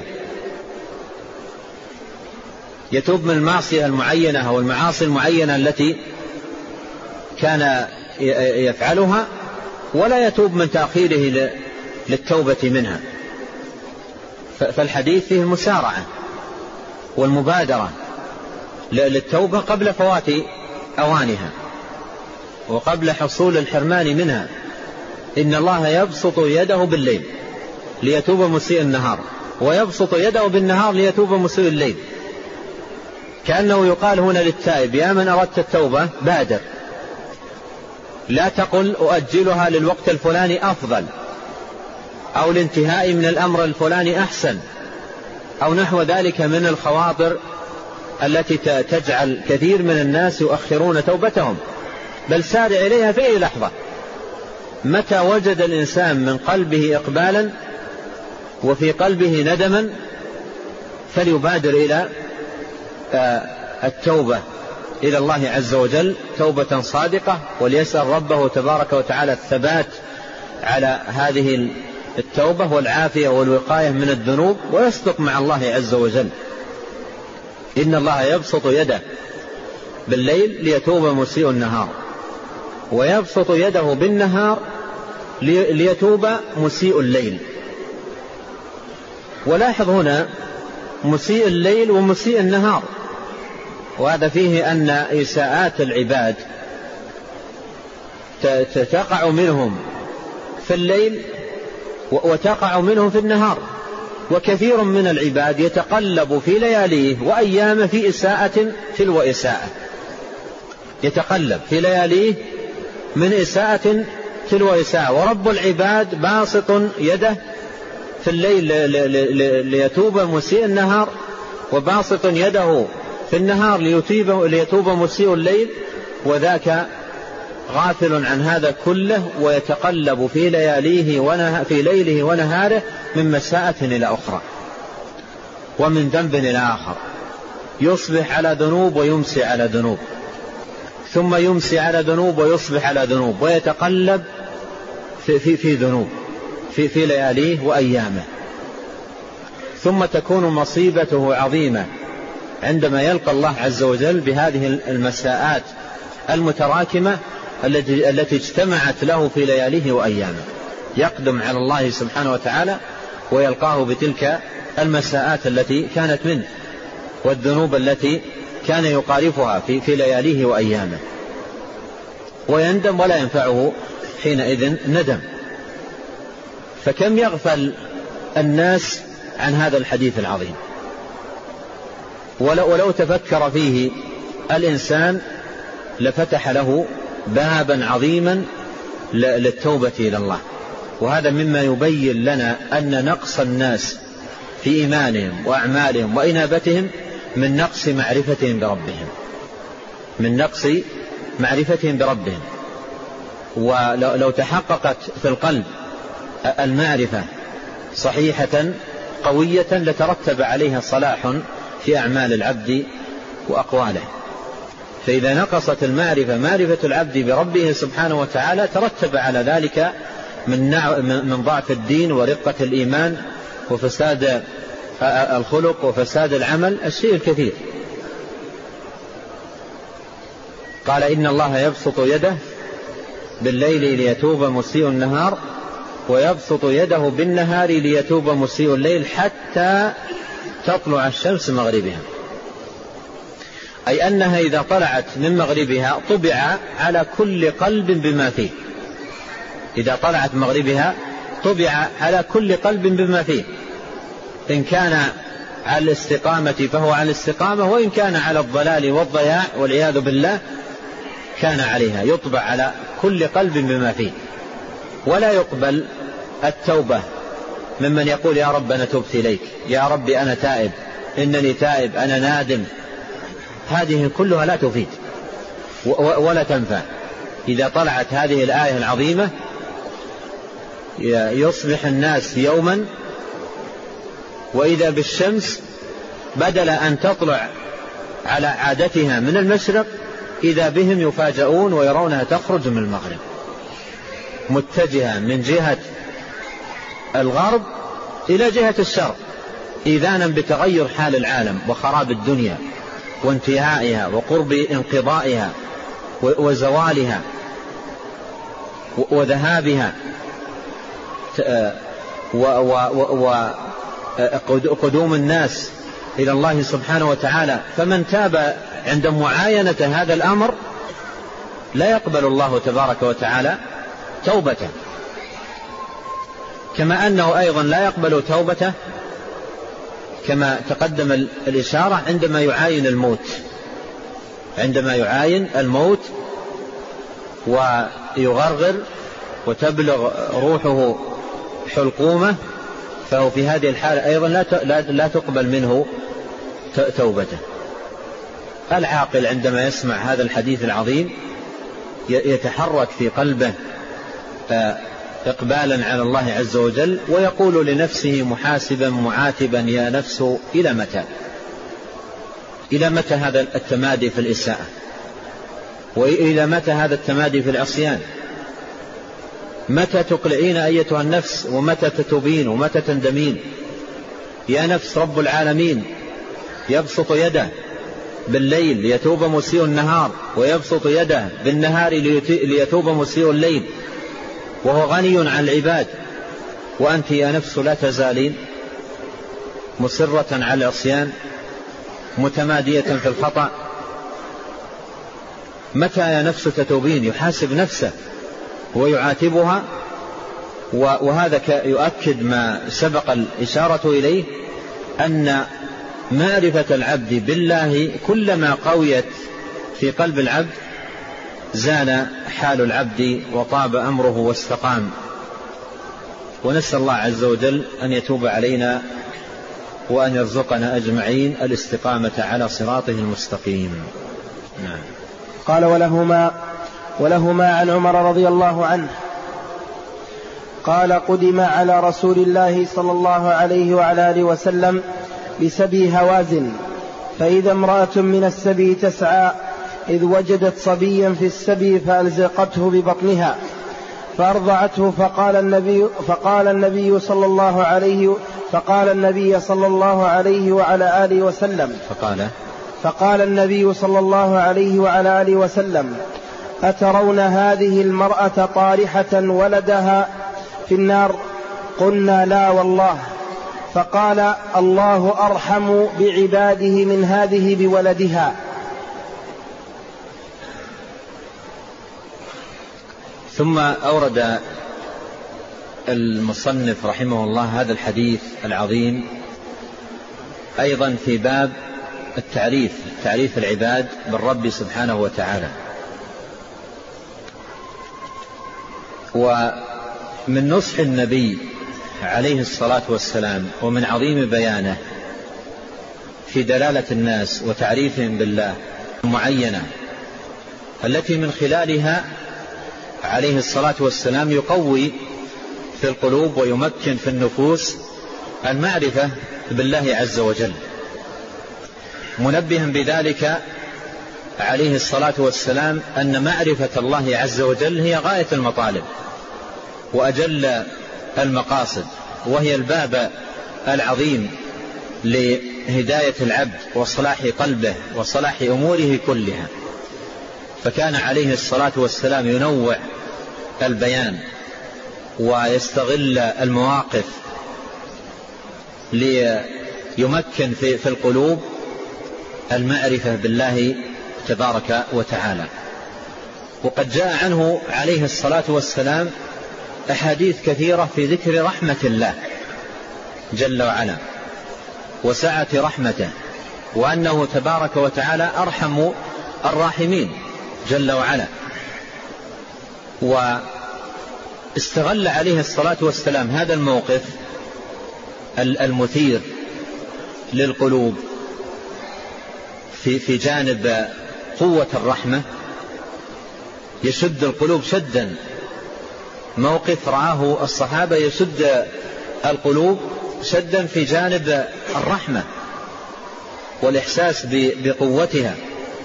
يتوب من المعصية المعينة أو المعاصي المعينة التي كان يفعلها، ولا يتوب من تأخيره للتوبة منها. فالحديث فيه المسارعة والمبادرة للتوبة قبل فوات أوانها وقبل حصول الحرمان منها. إن الله يبسط يده بالليل ليتوب مسيء النهار، ويبسط يده بالنهار ليتوب مسيء الليل. كأنه يقال هنا للتائب: يا من أردت التوبة بادر، لا تقل أؤجلها للوقت الفلاني أفضل، أو الانتهاء من الأمر الفلاني أحسن، أو نحو ذلك من الخواطر التي تجعل كثير من الناس يؤخرون توبتهم، بل سارع إليها في أي لحظة. متى وجد الإنسان من قلبه إقبالا وفي قلبه ندما فليبادر إلى التوبة إلى الله عز وجل توبة صادقة، وليسأل ربه تبارك وتعالى الثبات على هذه التوبة والعافية والوقاية من الذنوب، ويصدق مع الله عز وجل. إن الله يبسط يده بالليل ليتوب مسيء النهار، ويبسط يده بالنهار ليتوب مسيء الليل. ولاحظ هنا مسيء الليل ومسيء النهار، وهذا فيه أن إساءات العباد تقع منهم في الليل وتقع منهم في النهار. وكثير من العباد يتقلب في لياليه وأيامه في إساءة تلو إساءة، يتقلب في لياليه من إساءة تلو إساءة، ورب العباد باسط يده في الليل ليتوب مسيء النهار، وباسط يده في النهار ليتوب مسيء الليل، وذاك غافل عن هذا كله ويتقلب في في ليله ونهاره من مساءة إلى أخرى ومن ذنب إلى آخر، يصبح على ذنوب ويمسي على ذنوب، ثم يمسي على ذنوب ويصبح على ذنوب، ويتقلب في ذنوب في لياليه وأيامه. ثم تكون مصيبته عظيمة عندما يلقى الله عز وجل بهذه المساءات المتراكمة التي اجتمعت له في لياليه وأيامه. يقدم على الله سبحانه وتعالى ويلقاه بتلك المساءات التي كانت منه والذنوب التي كان يقارفها في لياليه وأيامه، ويندم ولا ينفعه حينئذ ندم. فكم يغفل الناس عن هذا الحديث العظيم، ولو تفكر فيه الإنسان لفتح له بابا عظيما للتوبة إلى الله. وهذا مما يبين لنا أن نقص الناس في إيمانهم وأعمالهم وإنابتهم من نقص معرفتهم بربهم، من نقص معرفتهم بربهم. ولو تحققت في القلب المعرفة صحيحة قوية لترتب عليها صلاح في أعمال العبد وأقواله. فإذا نقصت المعرفة، معرفة العبد بربه سبحانه وتعالى، ترتب على ذلك من ضعف الدين ورقة الإيمان وفساد الخلق وفساد العمل الشيء الكثير. قال إن الله يبسط يده بالليل ليتوب مسيء النهار ويبسط يده بالنهار ليتوب مسيء الليل حتى تطلع الشمس مغربها، أي أنها إذا طلعت من مغربها طبع على كل قلب بما فيه. إذا طلعت مغربها طبع على كل قلب بما فيه، إن كان على الاستقامة فهو على الاستقامة، وإن كان على الضلال والضياع والعياذ بالله كان عليها، يطبع على كل قلب بما فيه. ولا يقبل التوبة ممن يقول يا رب أنا تبت إليك، يا رب أنا تائب، إنني تائب، أنا نادم. هذه كلها لا تفيد ولا تنفع. إذا طلعت هذه الآية العظيمة يصبح الناس يوما وإذا بالشمس بدل أن تطلع على عادتها من المشرق إذا بهم يفاجؤون ويرونها تخرج من المغرب متجهة من جهة الغرب إلى جهة الشرق، إذانا بتغير حال العالم وخراب الدنيا وانتهائها وقرب انقضائها وزوالها وذهابها وقدوم الناس إلى الله سبحانه وتعالى. فمن تاب عند معاينة هذا الأمر لا يقبل الله تبارك وتعالى توبته، كما أنه أيضا لا يقبل توبته كما تقدم الإشارة عندما يعاين الموت، عندما يعاين الموت ويغرغر وتبلغ روحه حلقومه، فهو في هذه الحالة أيضا لا تقبل منه توبته. العاقل عندما يسمع هذا الحديث العظيم يتحرك في قلبه إقبالا على الله عز وجل، ويقول لنفسه محاسبا معاتبا يا نفس إلى متى؟ إلى متى هذا التمادي في الإساءة؟ وإلى متى هذا التمادي في العصيان؟ متى تقلعين أيتها النفس ومتى تتوبين ومتى تندمين؟ يا نفس رب العالمين يبسط يده بالليل ليتوب مسيء النهار ويبسط يده بالنهار ليتوب مسيء الليل، وهو غني عن العباد، وأنت يا نفس لا تزالين مصرة على العصيان متمادية في الخطأ. متى يا نفس تتوبين؟ يحاسب نفسه ويعاتبها. وهذا يؤكد ما سبق الإشارة إليه، أن معرفة العبد بالله كلما قويت في قلب العبد زال حال العبد وطاب أمره واستقام. ونسأل الله عز وجل أن يتوب علينا وأن يرزقنا أجمعين الاستقامة على صراطه المستقيم. نعم. قال ولهما عن عمر رضي الله عنه قال قدم على رسول الله صلى الله عليه وعلى آله وسلم بسبي هوازن، فإذا امرأة من السبي تسعى، إذ وجدت صبيا في السبي فألزقته ببطنها فأرضعته، فقال النبي صلى الله عليه وعلى آله وسلم فقال النبي صلى الله عليه وعلى آله وسلم: أترون هذه المرأة طارحة ولدها في النار؟ قلنا: لا والله. فقال: الله أرحم بعباده من هذه بولدها. ثم أورد المصنف رحمه الله هذا الحديث العظيم أيضا في باب تعريف العباد بالرب سبحانه وتعالى. ومن نصح النبي عليه الصلاة والسلام ومن عظيم بيانه في دلالة الناس وتعريفهم بالله معينة التي من خلالها عليه الصلاة والسلام يقوي في القلوب ويمكن في النفوس المعرفة بالله عز وجل، منبها بذلك عليه الصلاة والسلام أن معرفة الله عز وجل هي غاية المطالب وأجل المقاصد، وهي الباب العظيم لهداية العبد وصلاح قلبه وصلاح أموره كلها. فكان عليه الصلاة والسلام ينوع البيان ويستغل المواقف ليمكن في القلوب المعرفة بالله تبارك وتعالى. وقد جاء عنه عليه الصلاة والسلام أحاديث كثيرة في ذكر رحمة الله جل وعلا وسعة رحمته، وأنه تبارك وتعالى أرحم الراحمين جل وعلا. واستغل عليه الصلاة والسلام هذا الموقف المثير للقلوب في جانب قوة الرحمة، يشد القلوب شدا. موقف رآه الصحابة يشد القلوب شدا في جانب الرحمة والإحساس بقوتها،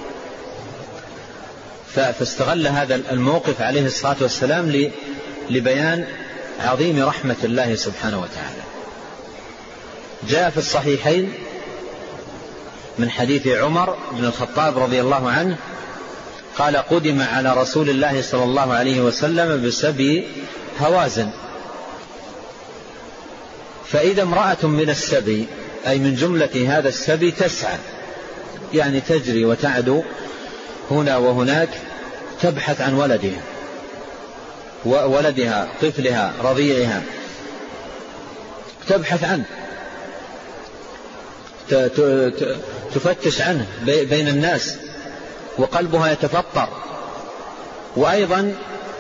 فاستغل هذا الموقف عليه الصلاة والسلام لبيان عظيم رحمة الله سبحانه وتعالى. جاء في الصحيحين من حديث عمر بن الخطاب رضي الله عنه قال: قدم على رسول الله صلى الله عليه وسلم بسبي هوازن، فإذا امرأة من السبي، أي من جملة هذا السبي، تسعى، يعني تجري وتعدو هنا وهناك تبحث عن ولدها طفلها رضيعها، تبحث عنه، تفتش عنه بين الناس، وقلبها يتفطر، وأيضا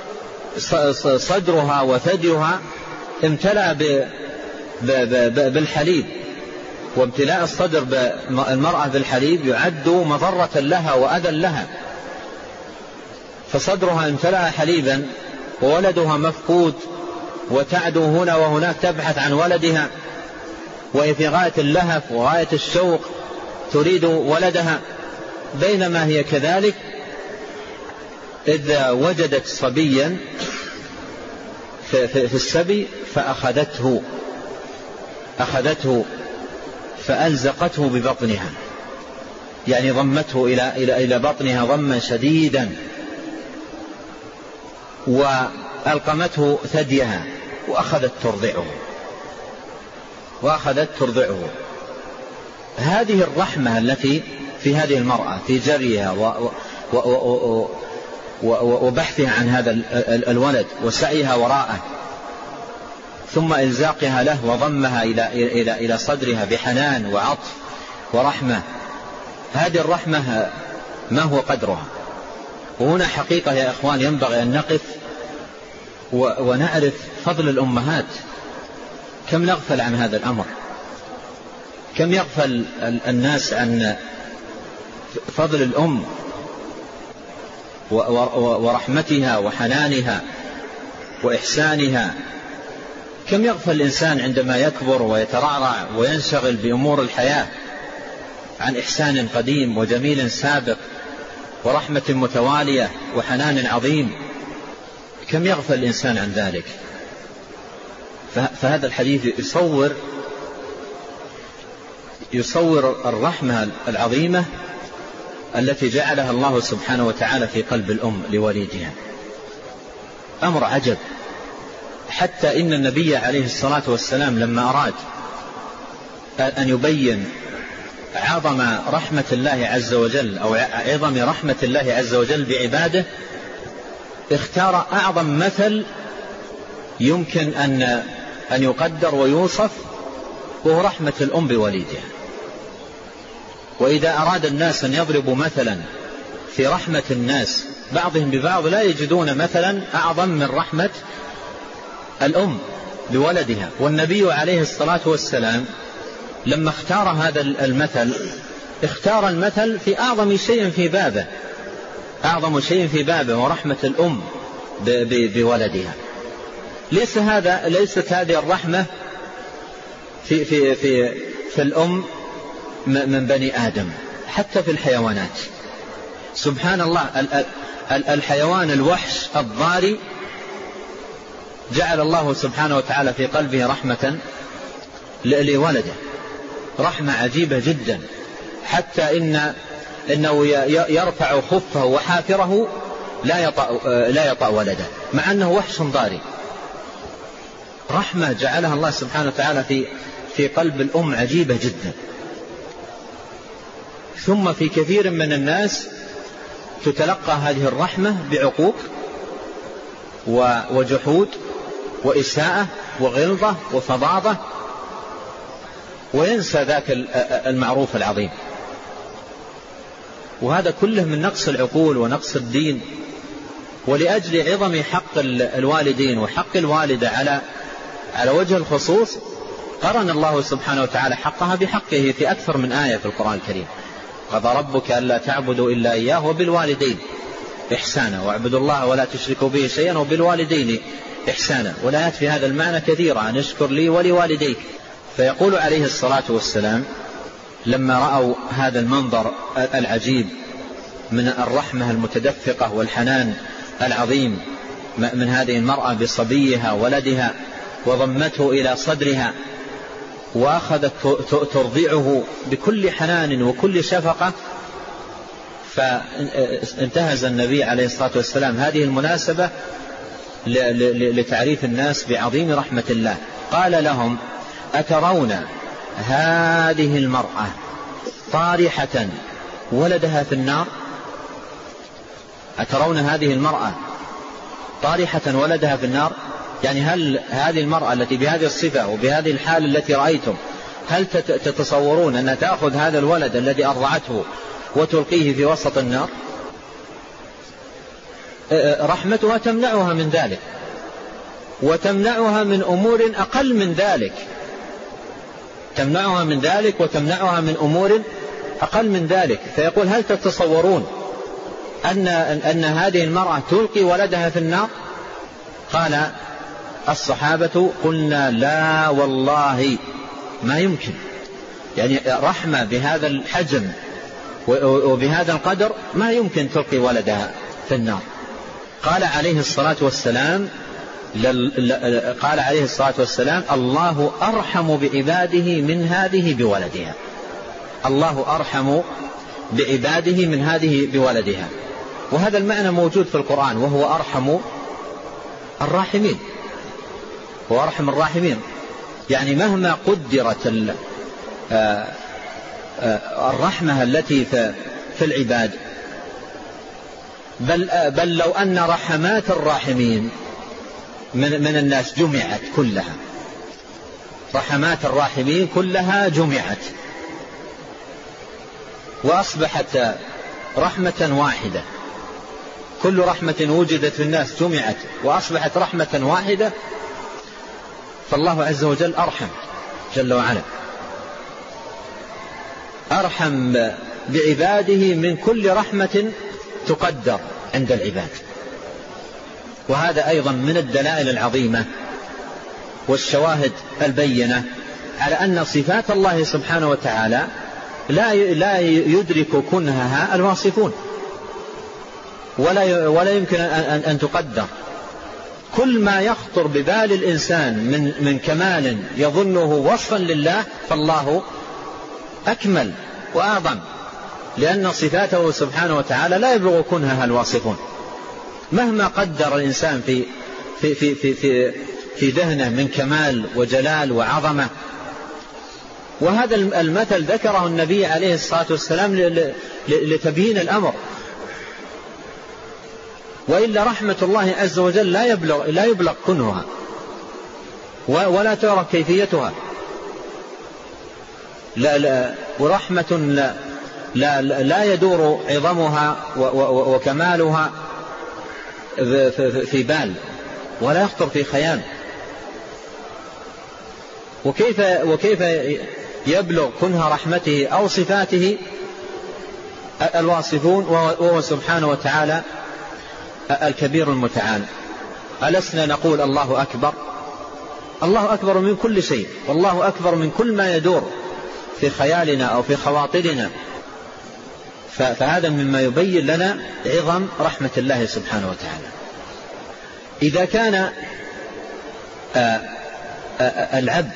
صدرها وثديها امتلأ بالحليب، وامتلاء الصدر بالمرأة بالحليب يعد مضرة لها وأذى لها، فصدرها امتلأ حليبا وولدها مفقود، وتعدو هنا وهناك تبحث عن ولدها، وهي في غاية اللهف وغاية الشوق تريد ولدها. بينما هي كذلك إذا وجدت صبيا في السبي فأخذته فألزقته ببطنها، يعني ضمته إلى بطنها ضما شديدا، وألقمته ثديها وأخذت ترضعه. هذه الرحمة التي في هذه المرأة في جريها وبحثها عن هذا الولد وسعيها وراءه، ثم إلزاقها له وضمها إلى صدرها بحنان وعطف ورحمة. هذه الرحمة ما هو قدرها؟ وهنا حقيقة يا إخوان ينبغي أن نقف ونعرف فضل الأمهات. كم نغفل عن هذا الأمر، كم يغفل الناس عن فضل الأم ورحمتها وحنانها وإحسانها. كم يغفل الإنسان عندما يكبر ويترعرع وينشغل بأمور الحياة عن إحسان قديم وجميل سابق ورحمة متوالية وحنان عظيم. كم يغفل الإنسان عن ذلك؟ فهذا الحديث يصور الرحمة العظيمة التي جعلها الله سبحانه وتعالى في قلب الأم لوليدها. أمر عجب، حتى إن النبي عليه الصلاة والسلام لما أراد أن يبين عظم رحمة الله عز وجل أو عظم رحمة الله عز وجل بعباده اختار أعظم مثل يمكن أن يقدر ويوصف، وهو رحمة الأم بوليدها. وإذا أراد الناس أن يضربوا مثلا في رحمة الناس بعضهم ببعض لا يجدون مثلا أعظم من رحمة الأم بولدها. والنبي عليه الصلاة والسلام لما اختار هذا المثل اختار المثل في أعظم شيء في بابه ورحمة الأم بولدها. ليست هذه الرحمة في الأم من بني آدم، حتى في الحيوانات. سبحان الله، الحيوان الوحش الضاري جعل الله سبحانه وتعالى في قلبه رحمة لولده، رحمة عجيبة جدا، حتى إنه يرفع خفه وحافره لا يطأ ولده، مع أنه وحش ضاري. رحمة جعلها الله سبحانه وتعالى في قلب الأم عجيبة جدا. ثم في كثير من الناس تتلقى هذه الرحمة بعقوق وجحود وإساءة وغلظة وفظاظة، وينسى ذاك المعروف العظيم. وهذا كله من نقص العقول ونقص الدين. ولأجل عظم حق الوالدين وحق الوالدة على وجه الخصوص قرن الله سبحانه وتعالى حقها بحقه في أكثر من آية في القرآن الكريم. قضى ربك ألا تعبدوا إلا إياه وبالوالدين إحسانا واعبدوا الله ولا تشركوا به شيئا وبالوالدين إحسانا. والآيات في هذا المعنى كثيرة، أن اشكر لي ولوالديك. فيقول عليه الصلاة والسلام لما رأوا هذا المنظر العجيب من الرحمة المتدفقة والحنان العظيم من هذه المرأة بصبيها ولدها، وضمته إلى صدرها وأخذت ترضعه بكل حنان وكل شفقة، فانتهز النبي عليه الصلاة والسلام هذه المناسبة لتعريف الناس بعظيم رحمة الله. قال لهم: أترون هذه المرأة طارحة ولدها في النار؟ أترون هذه المرأة طارحة ولدها في النار؟ يعني هل هذه المرأة التي بهذه الصفة وبهذه الحال التي رأيتم، هل تتصورون أن تأخذ هذا الولد الذي أرضعته وتلقيه في وسط النار؟ رحمتها تمنعها من ذلك، وتمنعها من أمور أقل من ذلك، تمنعها من ذلك وتمنعها من أمور أقل من ذلك. فيقول: هل تتصورون أن هذه المرأة تلقي ولدها في النار؟ قال الصحابة: قلنا لا والله ما يمكن. يعني رحمة بهذا الحجم وبهذا القدر ما يمكن تلقي ولدها في النار. قال عليه الصلاة والسلام: الله أرحم بعباده من هذه بولدها. الله أرحم بعباده من هذه بولدها. وهذا المعنى موجود في القرآن، وهو أرحم الراحمين، هو أرحم الراحمين. يعني مهما قدرت الرحمة التي في العباد، بل لو أن رحمات الراحمين من الناس جمعت كلها، رحمات الراحمين كلها جمعت وأصبحت رحمة واحدة، كل رحمة وجدت في الناس جمعت وأصبحت رحمة واحدة، فالله عز وجل أرحم جل وعلا، أرحم بعباده من كل رحمة تقدر عند العباد. وهذا أيضا من الدلائل العظيمة والشواهد البينة على أن صفات الله سبحانه وتعالى لا يدرك كنهها الواصفون، ولا يمكن أن تقدر. كل ما يخطر ببال الإنسان من كمال يظنه وصفا لله، فالله أكمل وأعظم، لأن صفاته سبحانه وتعالى لا يبلغ كنهها الواصفون، مهما قدر الإنسان في ذهنه من كمال وجلال وعظمة. وهذا المثل ذكره النبي عليه الصلاة والسلام لتبيين الأمر، وإلا رحمة الله عز وجل لا يبلغ كنهها ولا تعرف كيفيتها. ورحمة لا يدور عظمها وكمالها في بال، ولا يخطر في خيال. وكيف يبلغ كنه رحمته أو صفاته الواصفون وهو سبحانه وتعالى الكبير المتعال. ألسنا نقول الله أكبر؟ الله أكبر من كل شيء، والله أكبر من كل ما يدور في خيالنا أو في خواطرنا. فهذا مما يبين لنا عظم رحمة الله سبحانه وتعالى. إذا كان العبد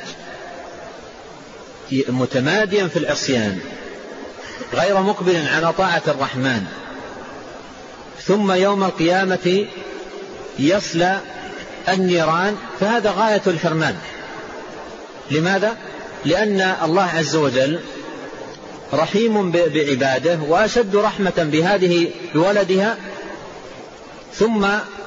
متماديا في العصيان غير مقبل على طاعة الرحمن، ثم يوم القيامة يصلى النيران، فهذا غاية الحرمان. لماذا؟ لأن الله عز وجل رحيم بعباده، وأشد رحمة بهذه بولدها، ثم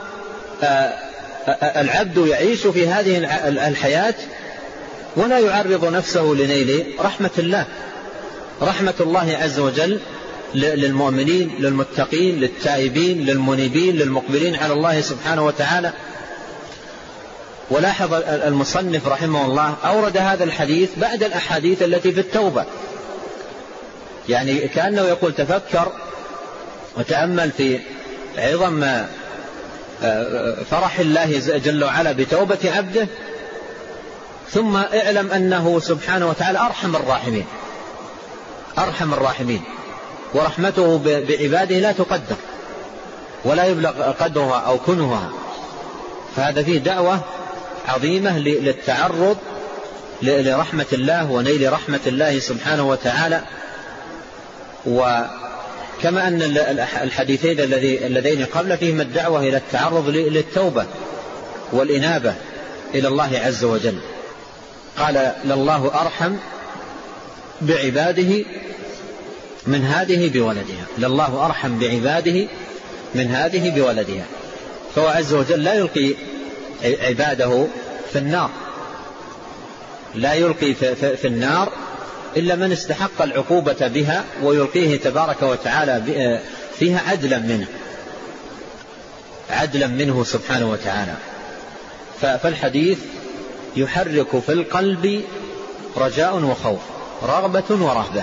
العبد يعيش في هذه الحياة ولا يعرض نفسه لنيل رحمة الله. رحمة الله عز وجل للمؤمنين للمتقين للتائبين للمنيبين للمقبلين على الله سبحانه وتعالى. ولاحظ المصنف رحمه الله أورد هذا الحديث بعد الأحاديث التي في التوبة، يعني كأنه يقول تفكر وتأمل في عظم فرح الله جل وعلا بتوبة عبده، ثم اعلم أنه سبحانه وتعالى أرحم الراحمين، ورحمته بعباده لا تقدر ولا يبلغ قدرها أو كنهها. فهذا فيه دعوة عظيمة للتعرض لرحمة الله ونيل رحمة الله سبحانه وتعالى. وكما أن الحديثين اللذين قبل فيهما الدعوة إلى التعرض للتوبة والإنابة إلى الله عز وجل. قال لله أرحم بعباده من هذه بولدها، لله أرحم بعباده من هذه بولدها. فهو عز وجل لا يلقي عباده في النار، لا يلقي في النار إلا من استحق العقوبة بها، ويلقيه تبارك وتعالى فيها عدلا منه سبحانه وتعالى. فالحديث يحرك في القلب رجاء وخوف، رغبة ورهبة،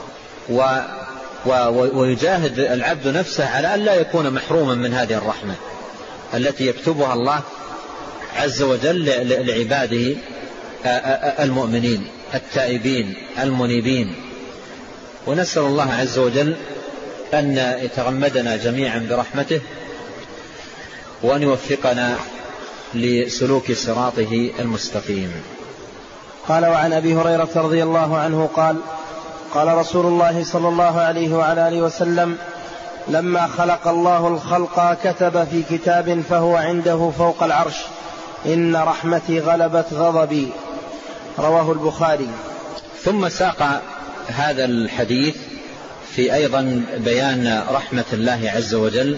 ويجاهد العبد نفسه على أن لا يكون محروما من هذه الرحمة التي يكتبها الله عز وجل لعباده المؤمنين التائبين المنيبين. ونسأل الله عز وجل أن يتغمدنا جميعا برحمته، وأن يوفقنا لسلوك صراطه المستقيم. قال وعن أبي هريرة رضي الله عنه قال قال رسول الله صلى الله عليه وعلى آله وسلم: لما خلق الله الخلق كتب في كتاب فهو عنده فوق العرش: إن رحمتي غلبت غضبي. رواه البخاري. ثم ساق هذا الحديث في أيضا بيان رحمة الله عز وجل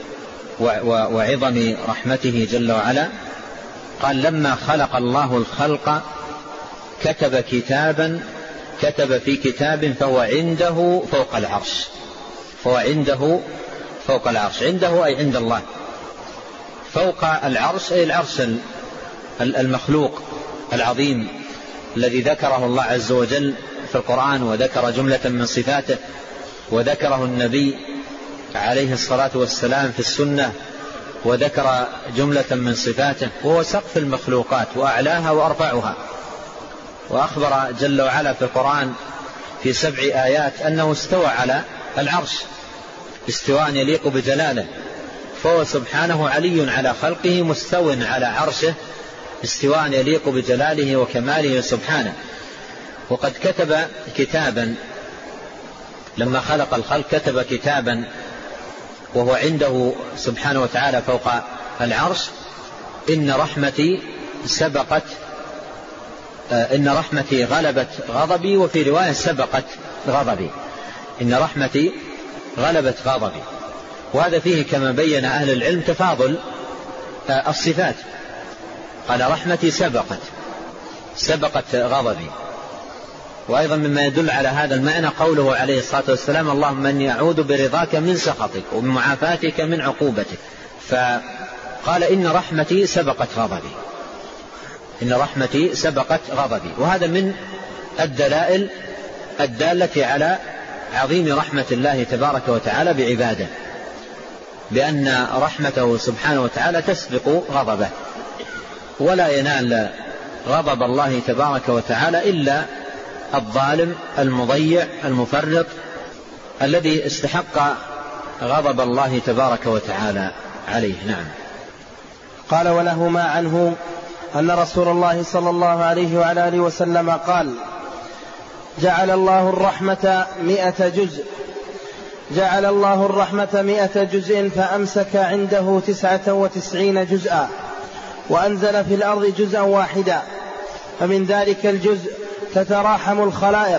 وعظم رحمته جل وعلا. قال: لما خلق الله الخلق كتب في كتاب فهو عنده فوق العرش. فهو عنده فوق العرش، عنده أي عند الله، فوق العرش أي العرش المخلوق العظيم الذي ذكره الله عز وجل في القرآن، وذكر جملة من صفاته، وذكره النبي عليه الصلاة والسلام في السنة، وذكر جملة من صفاته، وهو سقف المخلوقات وأعلاها وأرفعها. وأخبر جل وعلا في القرآن في 7 آيات أنه استوى على العرش استواء يليق بجلاله، فهو سبحانه علي على خلقه مستو على عرشه استواء يليق بجلاله وكماله سبحانه. وقد كتب كتابا، لما خلق الخلق كتب كتابا وهو عنده سبحانه وتعالى فوق العرش: إن رحمتي غلبت غضبي، وفي رواية سبقت غضبي. إن رحمتي غلبت غضبي. وهذا فيه كما بين أهل العلم تفاضل الصفات. قال: رحمتي سبقت غضبي. وأيضا مما يدل على هذا المعنى قوله عليه الصلاة والسلام: اللهم إني أعوذ برضاك من سخطك وبمعافاتك من عقوبتك. فقال: إن رحمتي سبقت غضبي. إن رحمتي سبقت غضبي. وهذا من الدلائل الدالة على عظيم رحمة الله تبارك وتعالى بعباده، بأن رحمته سبحانه وتعالى تسبق غضبه، ولا ينال غضب الله تبارك وتعالى إلا الظالم المضيع المفرط الذي استحق غضب الله تبارك وتعالى عليه. نعم. قال: ولهما عنه أن رسول الله صلى الله عليه وعلى آله وسلم قال: جعل الله الرحمة 100 جزء فأمسك عنده 99 جزءا، وأنزل في الأرض جزءا واحدا، فمن ذلك الجزء تتراحم الخلائق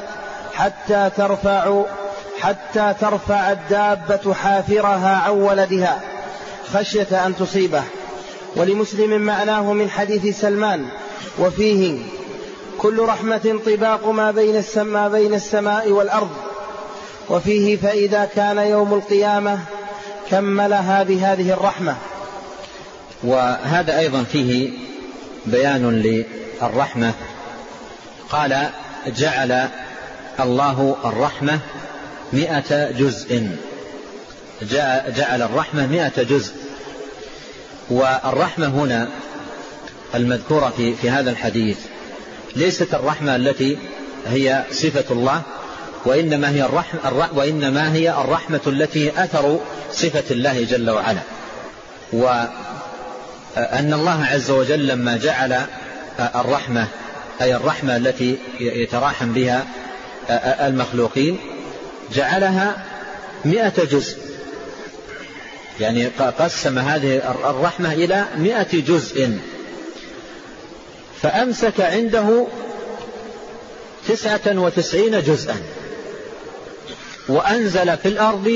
حتى ترفع الدابة حافرها عن ولدها خشية أن تصيبه. ولمسلم معناه من حديث سلمان وفيه: كل رحمة طباق ما بين السماء والأرض. وفيه: فإذا كان يوم القيامة كملها بهذه الرحمة. وهذا أيضا فيه بيان للرحمة. قال: جعل الله الرحمة 100 جزء. جعل الرحمة 100 جزء. والرحمة هنا المذكورة في هذا الحديث ليست الرحمة التي هي صفة الله، وإنما هي الرحمة التي أثر صفة الله جل وعلا. وأن الله عز وجل لما جعل الرحمة، أي الرحمة التي يتراحم بها المخلوقين، جعلها 100 جزء، يعني قسم هذه الرحمة إلى 100 جزء، فأمسك عنده 99 جزءا، وأنزل في الأرض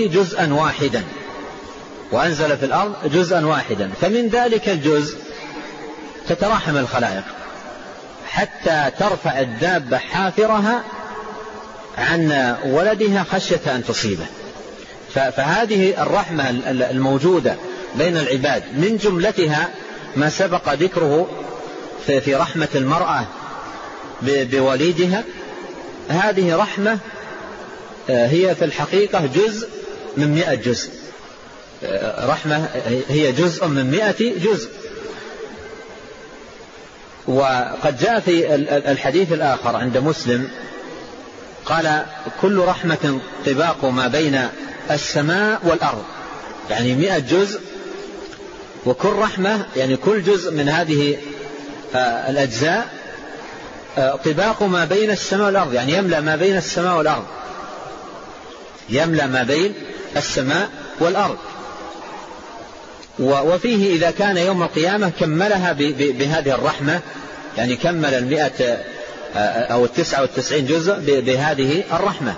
جزءا واحدا، فمن ذلك الجزء تتراحم الخلائق حتى ترفع الدابة حافرها عن ولدها خشية أن تصيبه. فهذه الرحمة الموجودة بين العباد من جملتها ما سبق ذكره في رحمة المرأة بوليدها. هذه رحمة هي في الحقيقة جزء من 100 جزء، رحمة هي جزء من 100 جزء. وقد جاء في الحديث الآخر عند مسلم قال: كل رحمة طباق ما بين السماء والأرض، يعني 100 جزء، وكل رحمة يعني كل جزء من هذه الأجزاء طباق ما بين السماء والأرض، يعني يملأ ما بين السماء والأرض، يملأ ما بين السماء والأرض. وفيه إذا كان يوم القيامة كملها بهذه الرحمة، يعني كمل 100 أو 99 جزء بهذه الرحمة.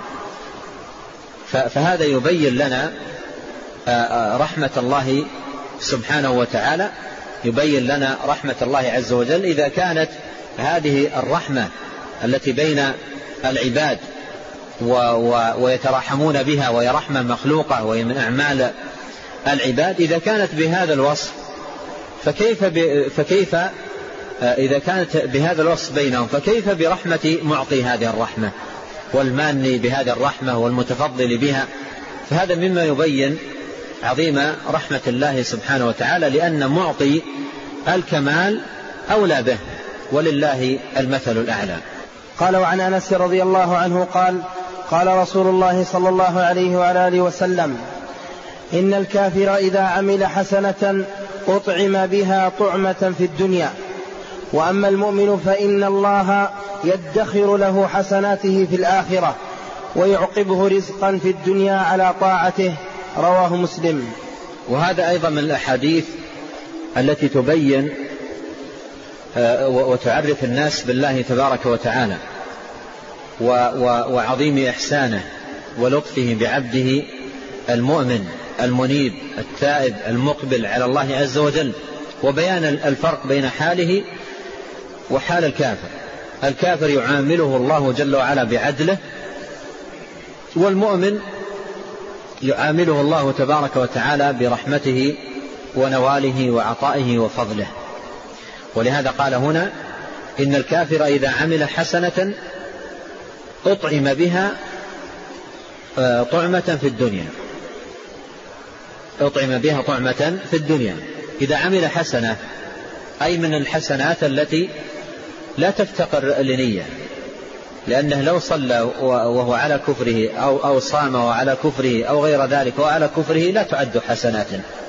فهذا يبين لنا رحمة الله سبحانه وتعالى، يبين لنا رحمة الله عز وجل. إذا كانت هذه الرحمة التي بين العباد ويتراحمون بها، وهي رحمة مخلوقة وهي من أعمال العباد، إذا كانت بهذا الوصف فكيف إذا كانت بهذا الوصف بينهم، فكيف برحمة معطي هذه الرحمة والمان بهذه الرحمة والمتفضل بها؟ فهذا مما يبين عظيم رحمة الله سبحانه وتعالى، لأن معطي الكمال أولى به، ولله المثل الأعلى. قال: وعن أنس رضي الله عنه قال: قال رسول الله صلى الله عليه وعلى آله وسلم: إن الكافر إذا عمل حسنة أطعم بها طعمة في الدنيا، وأما المؤمن فإن الله يدخر له حسناته في الآخرة ويعقبه رزقا في الدنيا على طاعته. رواه مسلم. وهذا أيضا من الأحاديث التي تبين وتعرف الناس بالله تبارك وتعالى وعظيم إحسانه ولطفه بعبده المؤمن المنيب التائب المقبل على الله عز وجل، وبيان الفرق بين حاله وحال الكافر. الكافر يعامله الله جل وعلا بعدله، والمؤمن يعامله الله تبارك وتعالى برحمته ونواله وعطائه وفضله. ولهذا قال هنا: إن الكافر إذا عمل حسنة أطعم بها طعمة في الدنيا، أطعم بها طعمة في الدنيا. إذا عمل حسنة أي من الحسنات التي لا تفتقر لنية، لأنه لو صلى وهو على كفره أو صام وعلى كفره أو غير ذلك وعلى كفره لا تعد حسنات،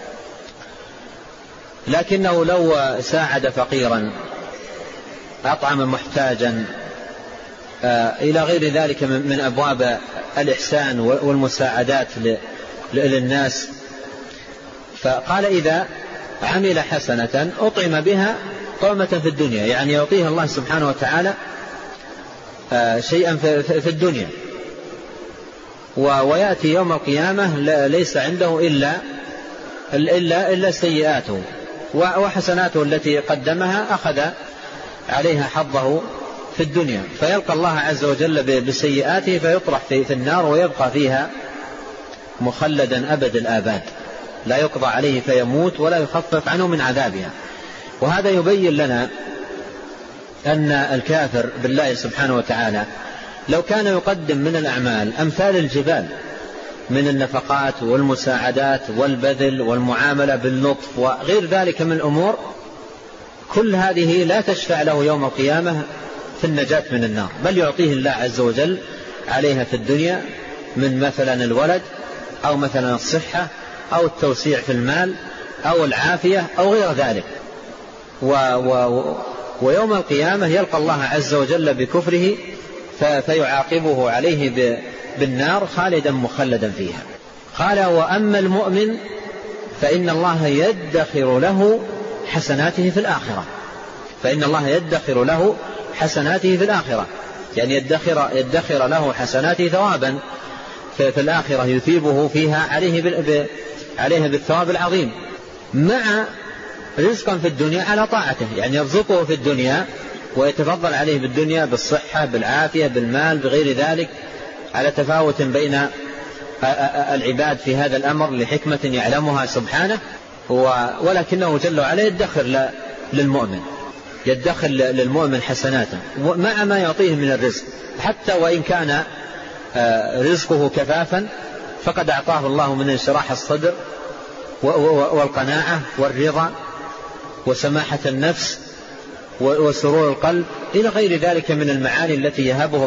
لكنه لو ساعد فقيرا، أطعم محتاجا، إلى غير ذلك من أبواب الإحسان والمساعدات للناس. فقال إذا عمل حسنة أطعم بها طعمة في الدنيا، يعني يعطيه الله سبحانه وتعالى شيئا في الدنيا، ويأتي يوم القيامة ليس عنده إلا سيئاته، وحسناته التي قدمها أخذ عليها حظه في الدنيا، فيلقى الله عز وجل بسيئاته فيطرح في النار ويبقى فيها مخلدا أبد الآباد، لا يقضى عليه فيموت ولا يخفف عنه من عذابها. وهذا يبين لنا أن الكافر بالله سبحانه وتعالى لو كان يقدم من الأعمال أمثال الجبال من النفقات والمساعدات والبذل والمعاملة باللطف وغير ذلك من الأمور، كل هذه لا تشفع له يوم القيامة في النجاة من النار، بل يعطيه الله عز وجل عليها في الدنيا من مثلا الولد أو مثلا الصحة أو التوسيع في المال أو العافية أو غير ذلك. ويوم القيامة يلقى الله عز وجل بكفره فيعاقبه عليه بالنار خالدا مخلدا فيها. قال وأما المؤمن فإن الله يدخر له حسناته في الآخرة، فإن الله يدخر له حسناته في الآخرة، يعني يدخر له حسناته ثوابا في الآخرة يثيبه فيها عليه بالثواب العظيم، مع رزقا في الدنيا على طاعته، يعني يرزقه في الدنيا ويتفضل عليه بالدنيا بالصحة بالعافية بالمال بغير ذلك، على تفاوت بين العباد في هذا الأمر لحكمة يعلمها سبحانه، ولكنه جل وعلا يدخر للمؤمن، يدخر للمؤمن حسناته مع ما يعطيه من الرزق، حتى وإن كان رزقه كفافا فقد أعطاه الله من انشراح الصدر والقناعة والرضا وسماحة النفس وسرور القلب إلى غير ذلك من المعاني التي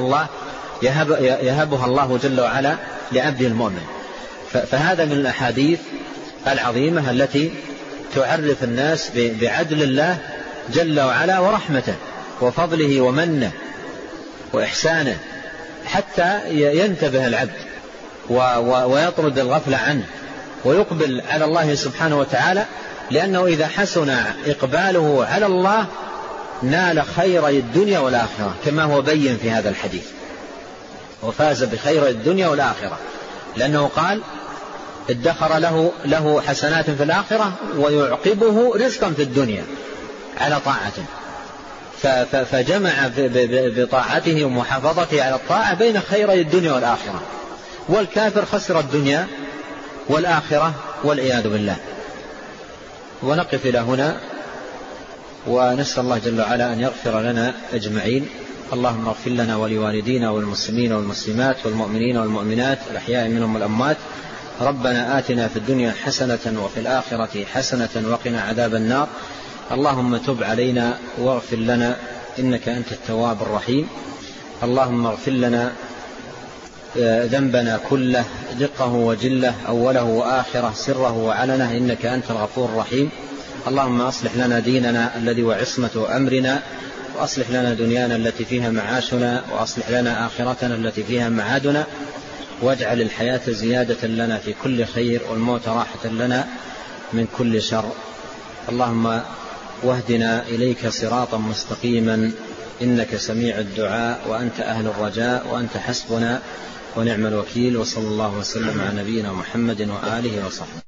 يهبها الله جل وعلا لعبده المؤمن. فهذا من الأحاديث العظيمة التي تعرف الناس بعدل الله جل وعلا ورحمته وفضله ومنه وإحسانه، حتى ينتبه العبد ويطرد الغفلة عنه ويقبل على الله سبحانه وتعالى، لأنه إذا حسن إقباله على الله نال خير الدنيا والآخرة كما هو بين في هذا الحديث، وفاز بخير الدنيا والآخرة، لأنه قال ادخر له حسنات في الآخرة ويعقبه رزقا في الدنيا على طاعته، فجمع بطاعته ومحافظته على الطاعة بين خير الدنيا والآخرة. والكافر خسر الدنيا والآخرة والعياذ بالله. ونقف إلى هنا ونسأل الله جل وعلا أن يغفر لنا أجمعين. اللهم اغفر لنا ولوالدينا والمسلمين والمسلمات والمؤمنين والمؤمنات الأحياء منهم والأموات. ربنا آتنا في الدنيا حسنة وفي الآخرة حسنة وقنا عذاب النار. اللهم تب علينا واغفر لنا إنك أنت التواب الرحيم. اللهم اغفر لنا ذنبنا كله دقه وجله أوله وآخره سره وعلنه إنك أنت الغفور الرحيم. اللهم أصلح لنا ديننا الذي وعصمة أمرنا، وأصلح لنا دنيانا التي فيها معاشنا، وأصلح لنا آخرتنا التي فيها معادنا، واجعل الحياة زيادة لنا في كل خير والموت راحة لنا من كل شر. اللهم واهدنا إليك صراطا مستقيما إنك سميع الدعاء وأنت أهل الرجاء وأنت حسبنا ونعم الوكيل. وصلى الله وسلم على نبينا محمد وآله وصحبه.